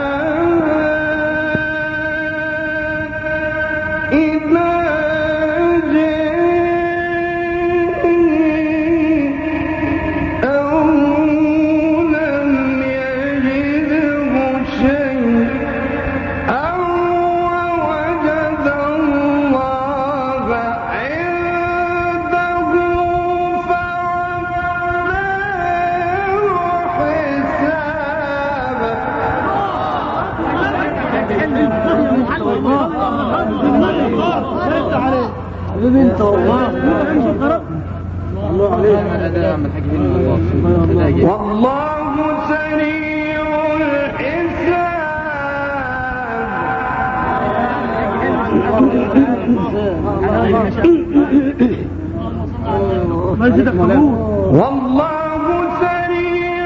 إذا والله سريع الحساب والله سريع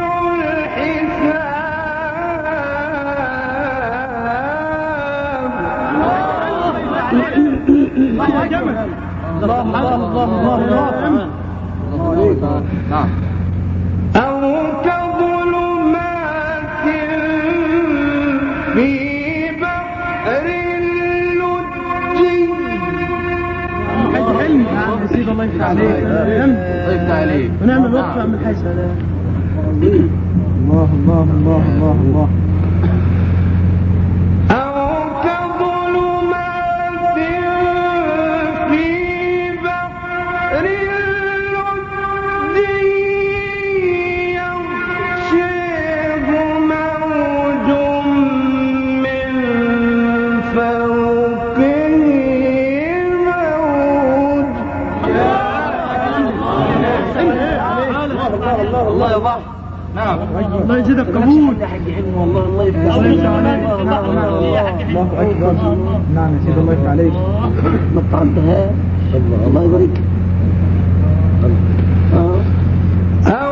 نعم. أو كظلمات في بحر اللجي نسيب الله يفتح عليك. يفتح عليك ونعمل وقفة من حيث الله الله الله الله الله. أو كظلمات في بحر اللجي يغشيه موج من فوقه موج. الله يا بحر. نعم. الله يزيدك قبول. والله الله يفتح عليك. الله أكبر. نعم يا سيدي الله يفتح عليك. ما تعدهاش. الله يبارك. أو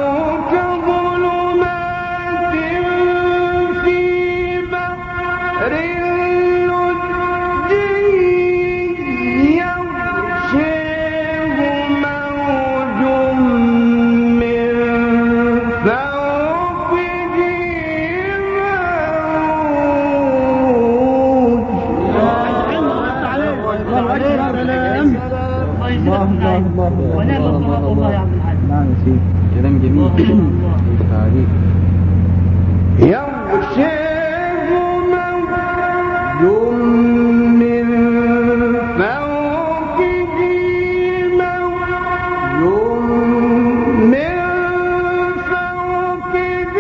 كظلمات في بحر اللجي يغشيه موج من فوقه نعم يا سيدي. كلام جميل. يفتح عليك. يغشيه موج من فوقه موج من فوقه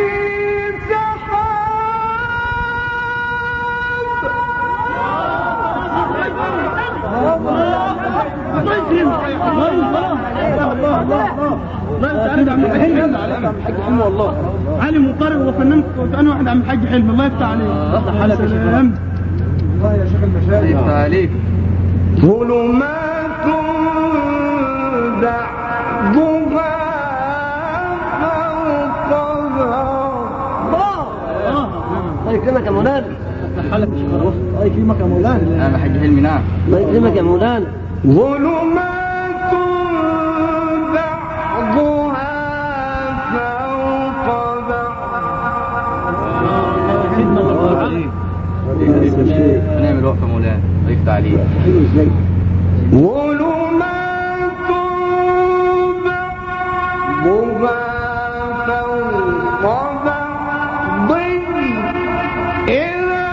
علي مطرب وفنان وكأنه واحد عم الحاج حلمي. الله يفتح عليك. حالك يا شيخ. الله يا شيخ المشايخ. يفتح عليك. ظلمات بعضها فوق الله يكرمك يا مولانا. حالك يا شيخ. الله يكرمك يا مولانا. نعم يا حاج حلمي نعم. الله يكرمك يا مولانا. ظلمات بعضها فوق بعض. نعمل وقفة مولانا. يفتح عليك. ظلمات بعضها فوق بعض إذا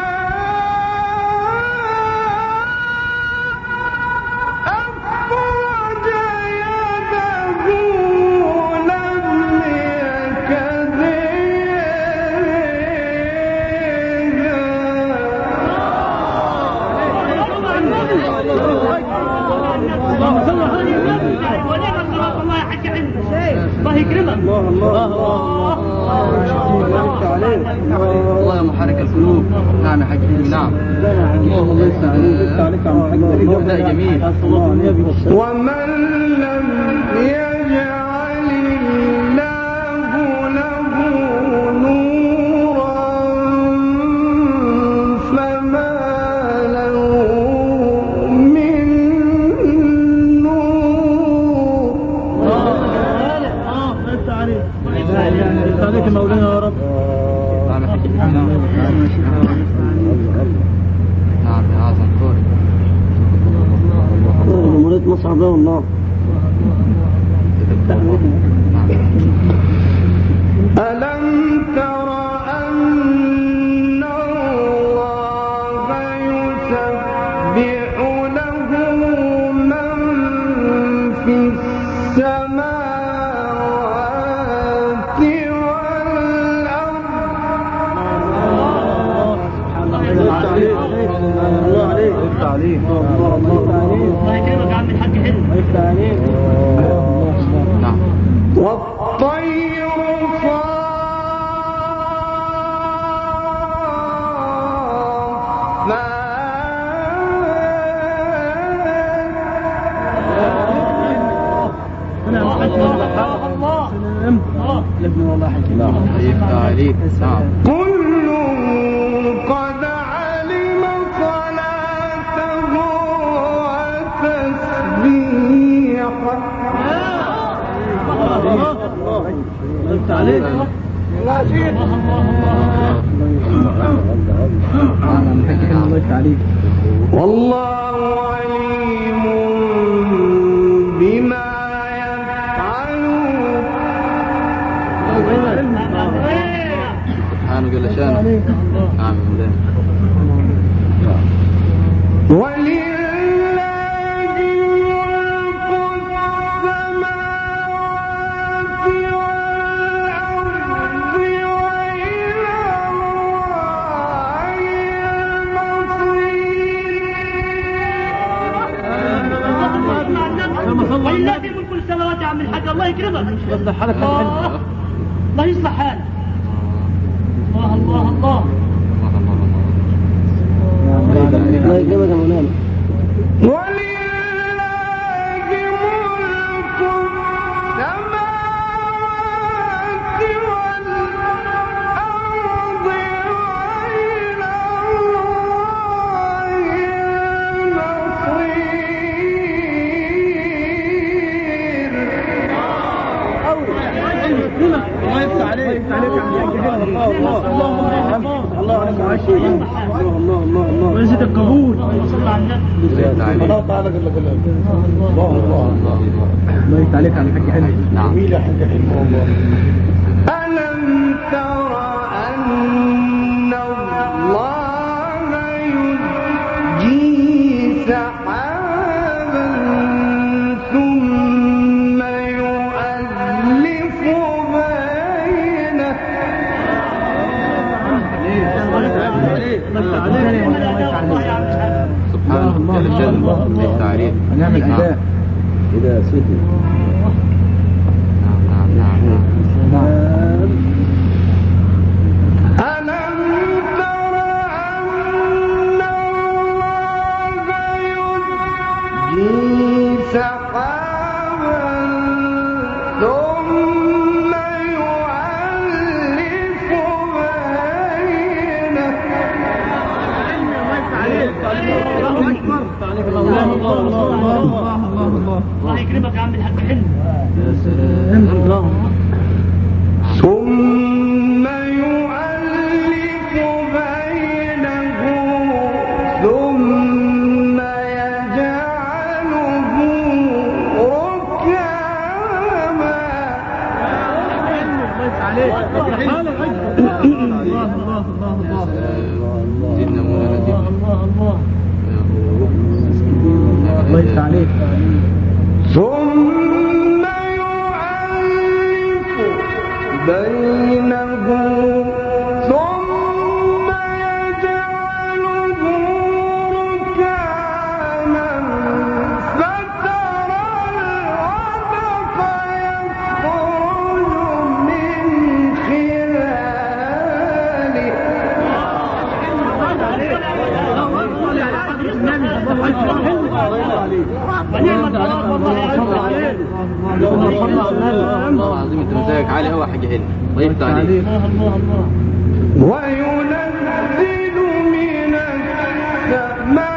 أخرج يده لم يكد الله يكرمك. الله يا محرك القلوب. نعم يا حاج حلمي نعم. الله يفتح عليك. مبدأ جميل. ومن لم يجعل الله له نورا عليك يا مولانا يا رب. نعم يا حاج نعم يا عظم كوري مريض مصعب والله. ألم تر أن الله يسبح له من في السماوات والأرض الله عليك. الله يكرمك يا عم الحاج حلو. نعم والطير عليك نعم كل قد علم صلاته وتسبيحه والله عليم بما يفعلون سبحانه جل شانه نعم ولله ملك السماوات والأرض وإلى الله المصير. ولله ملك السماوات يا عم الحاج. الله يكرمك. الله يصلح حالك. الله الله الله. الله يكرمك يا مولانا. ولله ملك السماوات والأرض وإلى الله المصير. الله يفتح عليك يا عم الحاج. الله عليك الله ونسيت القبول. صلى على النبي. الله تعالى جل جلاله. الله يفتح عليك يا عم الحاج حلو. نعم جميل يا حاج حلو والله. ألم تر أن الله يزجي سحابا ثم يؤلف بينه سبحانه جل شانه بالتعريف هنعمل أداء. إذا سيدي نعم ألم تر أن الله يزجي سحابا ثم يؤلف بينه الله يكرمك يا عم الحاج حلو. ثم يؤلف بينه ثم يجعله ركاما زدنا مولانا زدنا الله يفتح عليك. ثم يؤلف بينه ثم يجعله ركاما فترى الودق يخرج من خلاله والله العظيم انت مزاجك عالي قوي يا حاج هاني الله يفتح عليك وينزل من السماء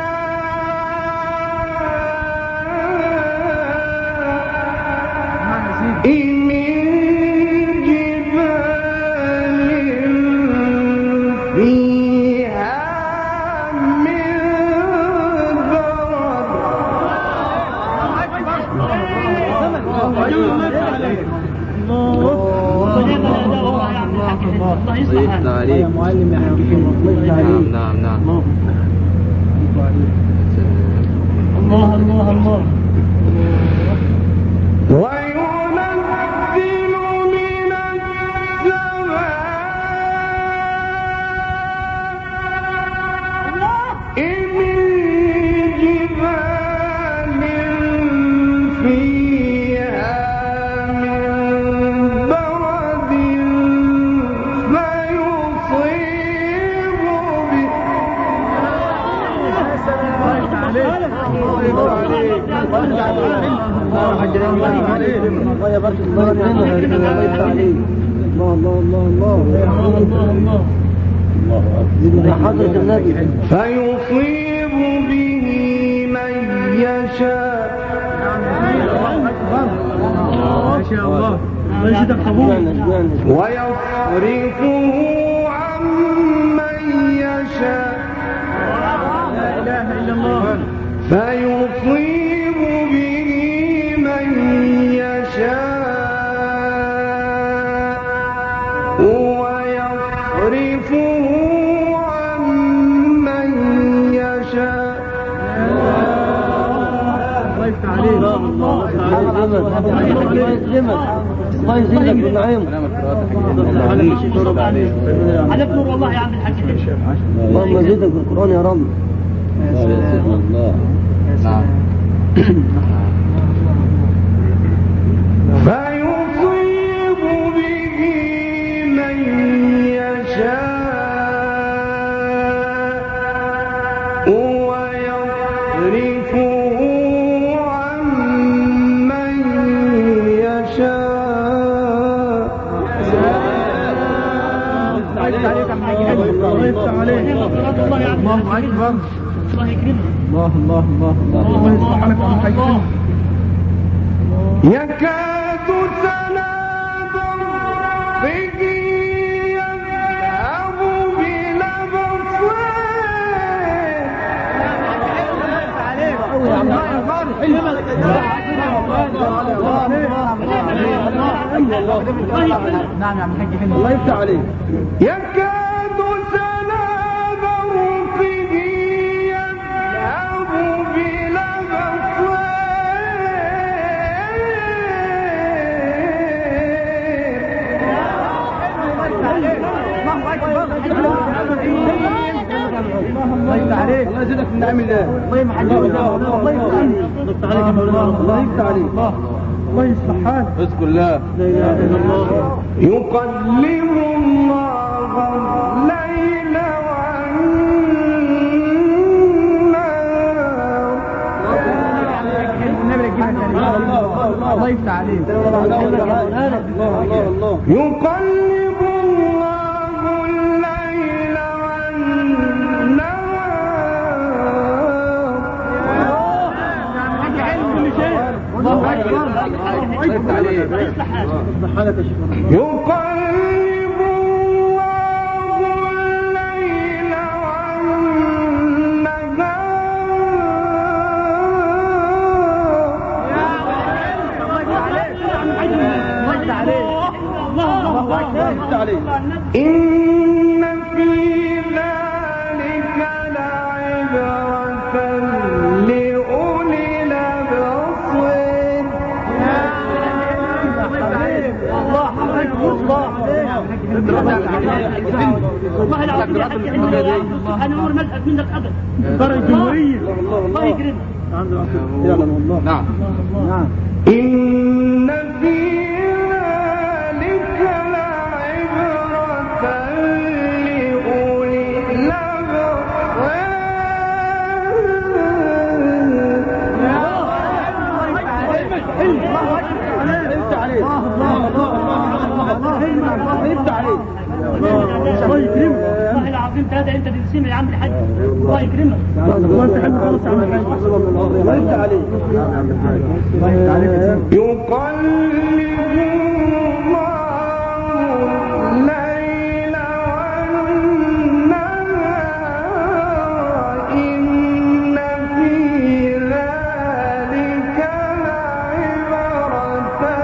من جبال يا معلم يا حبيبي. نعم نعم. الله الله الله. وينزل من السماء من جبال فيها من برد فيصيب به فيصيب به من يشاء ويصرفه عمن يشاء فيصيب به من يشاء ويصرفه عمن يشاء. الله يزيدك بالنعيم. عليك نور والله يا عم الحاج. اللهم زيدك بالقرآن يا رب. نعم. فيصيب به من يشاء ويصرفه عمن يشاء. الله يكرمك. يكاد سنا برقه يذهب بلبصره. نعم يا عم الحاج. الله يفتح عليك. يكاد سنا برقه يذهب الله يزيدك من نعم الله. الله يمحجك. الله يفتح عليك. الله يفتح عليك. الله يصلح حالك. اذكر الله. لا اله الا الله. يقلب الله الليل والنهار. الله يفتح عليك. يقلب الله الليل والنهار. يقلب الله الليل والنهار. إن في ذلك لعبرة لأولي الأبصار. والله العظيم يا حاج انا عمري ما ازهق منك ابدا. فرق جمهورية. الله يكرمك. نعم. نعم. إن في ذلك لعبرة لأولي الله يكرمك. والله العظيم ثلاثة انت تنسيني يا عم الحاج. الله يكرمك. الله يفتح عليك. خلاص يا عم الحاج. الله يفتح عليك. الله يفتح عليك. يقلب الله الليل والنهار. إن في ذلك لعبرة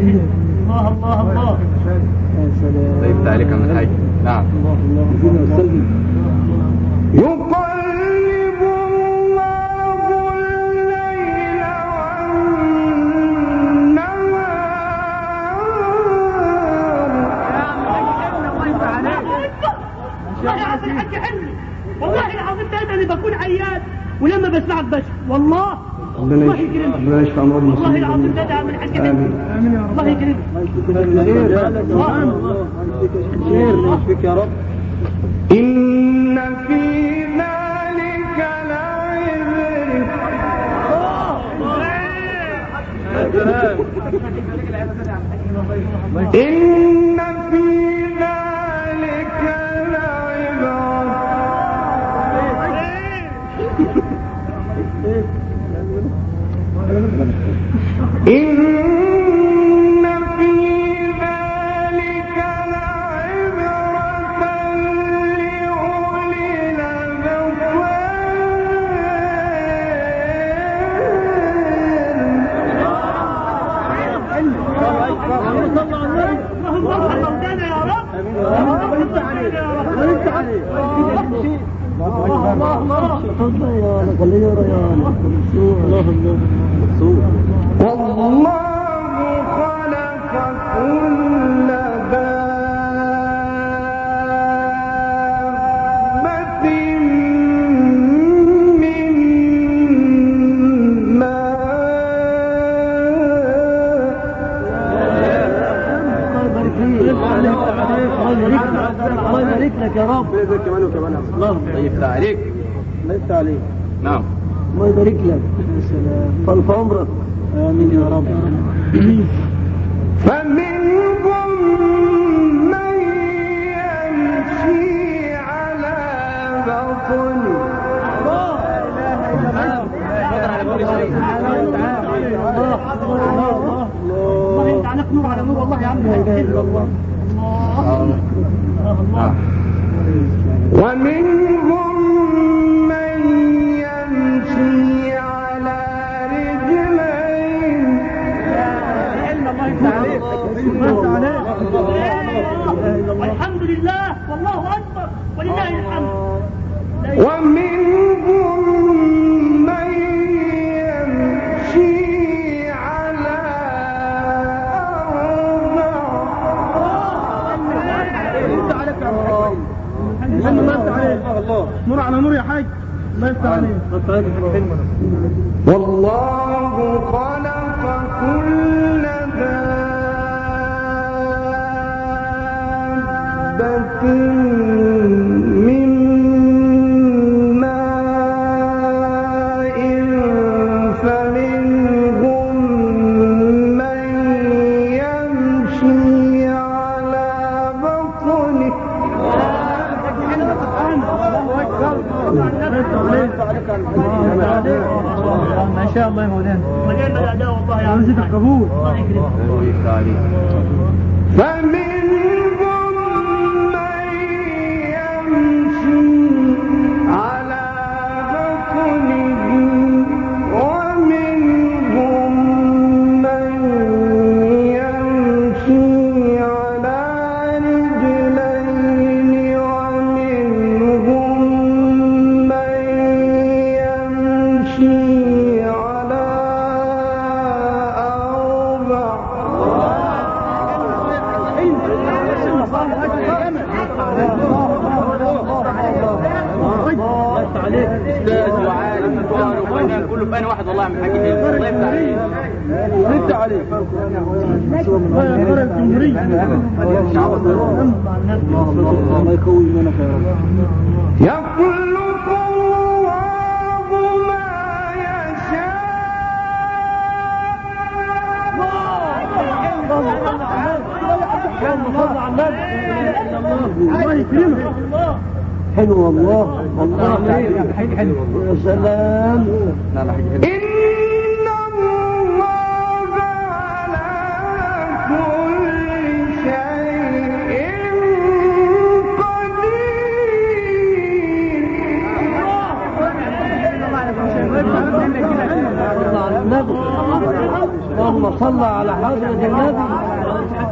الله الله الله. يا سلام. طيب عليك من الحاج. نعم. يقلب الله الليل والله العظيم ده اللي بكون عيان ولما بسمعك بس والله الله يكرمك. ربنا يشفع امراض المسلمين. والله العظيم ده من الحاج امين. الله يكرمك. خير فيك يا رب. إن في ذلك لعبرة. إن في ذلك لعبرة. إن في ذلك لعبرة لأولي والله خلق كل دابة من الله يبارك لك يا رب. الله طيب عليك. يفتح عليك. نعم. الله يبارك لك. يا سلام. طال في عمرك. امين يا رب. فمنهم من يمشي على بطنه. والله انت عليك نور على نور والله يا عم. لا اله الا الله. الله. ومنهم من يمشي على رجلين. والحمد لله والله اكبر ولله الحمد. ومنهم من يمشي على نور على نور يا حاج. الله يفتح عليك. والله خلق كل دابة من ماء فمنهم من يمشي على بطنه. ما شاء الله يا مولانا. مليان الاداء والله يا عم. القبول. الله يكرمك. فمنهم من يمشي على بطنه ومنهم من يمشي على رجلين ومنهم من يمشي على أربع. استاذ وعالم وقارئ وفنان كله في انا واحد والله من حاجه حلوه. الله يفتح عليك. يفتح عليك. الله يقوي منك يا رب. يخلق الله ما يشاء. الله يكرمك. حلو والله. الله حلو والله. يا سلام. لا لا حاجه حلوه. إن الله على كل شيء اللهم صل على حضرة النبي.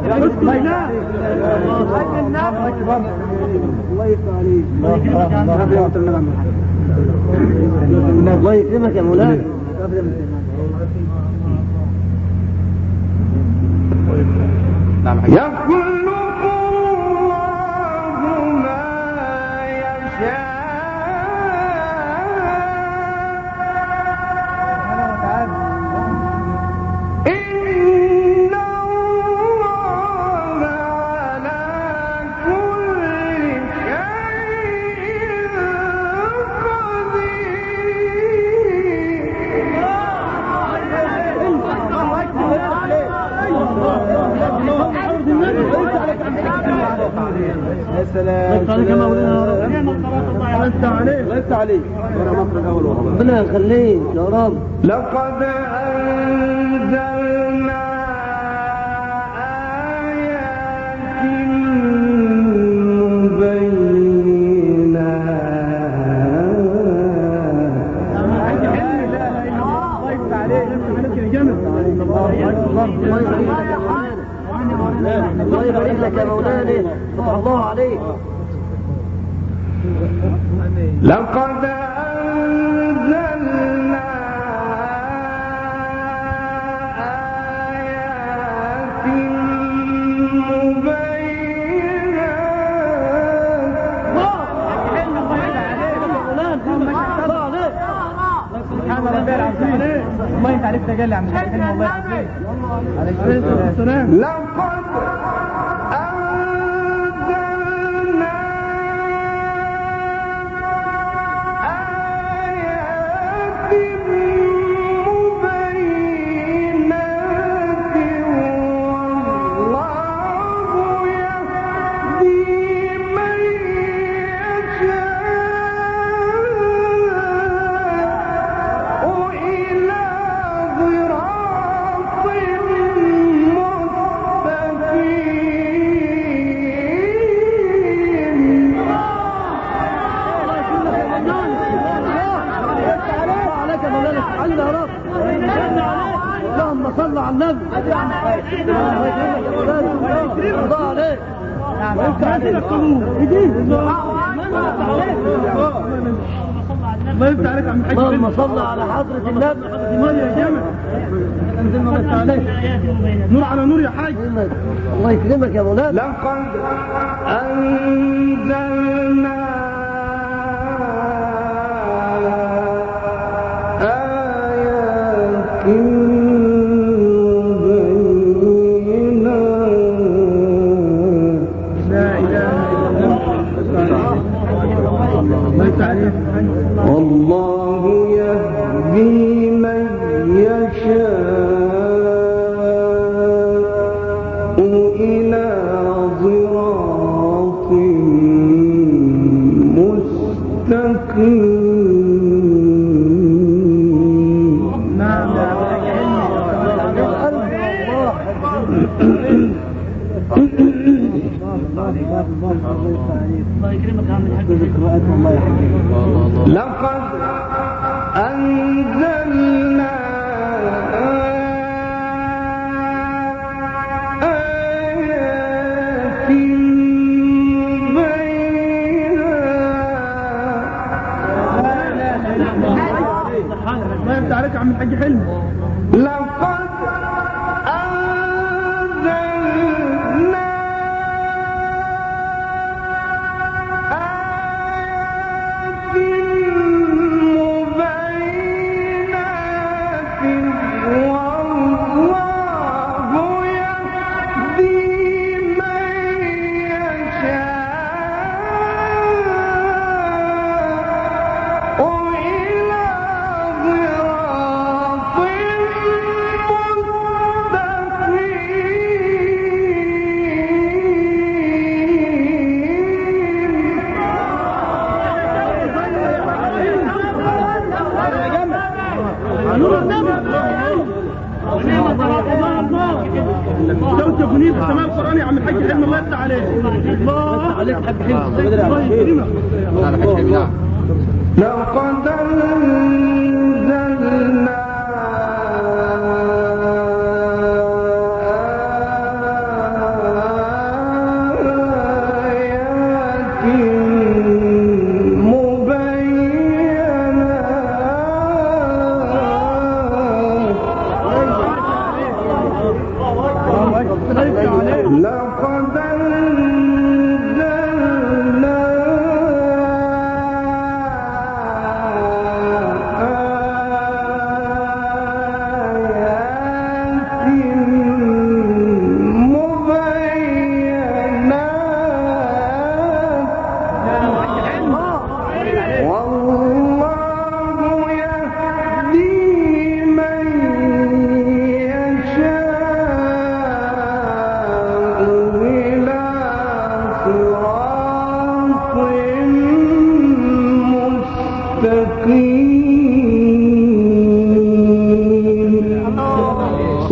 الله يكرمك يا مولانا. يخلق الله ما يشاء إن الله على كل شيء يا سلام عليك يا مولانا. لست عليك لست عليك. انا مصر الاول والله. ربنا يخليك يا رب. لقد أنزلنا آيات الله يبارك لك يا مولانا. فتح الله عليك. لقد أنزلنا آيات سبحان ربي العظيم. الله انت عرفت تجلي عن الحلم. الله يحفظك. عليه الصلاه والسلام. لقد أنزلنا آيات مبينات والله يهدي من يشاء إلى صراط اللهم صل على النبي. الله عليك. الله يفتح عليك عم الحاج. اللهم صل على حضرة النبي. الله يا جمل. نور على نور يا حاج. الله يكرمك يا مولانا. لقد أنزلنا آيات مبينات. لا إله إلا الله. الله يفتح عليك. والله يهدي من يشاء إلى صراط مستقيم. نعم يا لقد أنزلنا آيات الله يفتح عليك عم الحاج حلم. لقد أنزلنا آيات مبينات والله يهدي من يشاء إلى زوجة بنية السماء القرآني عم الحاج حلم. الله يفتح عليك. الله عليك حاج حلم. الله يكرمك. لقد أنزلنا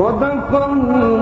صدق الله